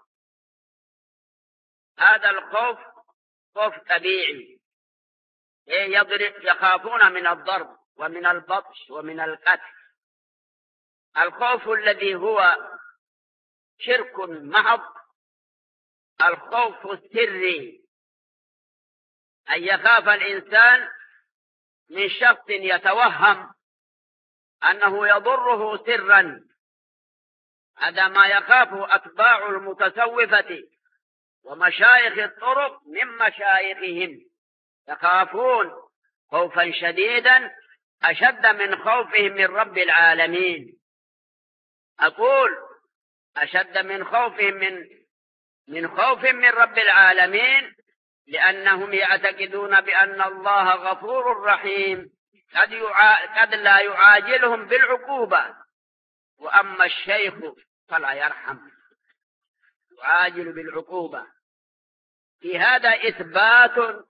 هذا الخوف خوف طبيعي، يضرب يخافون من الضرب ومن البطش ومن القتل. الخوف الذي هو شرك محض الخوف السري، أن يخاف الإنسان من شخص يتوهم أنه يضره سرا. هذا ما يخافه أتباع المتصوفة ومشايخ الطرق من مشايخهم، يخافون خوفا شديدا أشد من خوفهم من رب العالمين. أقول أشد من خوفهم من من خوف من رب العالمين، لأنهم يعتقدون بأن الله غفور رحيم قد, يعا... قد لا يعاجلهم بالعقوبة، وأما الشيخ فلا يرحم، يعاجل بالعقوبة. في هذا إثبات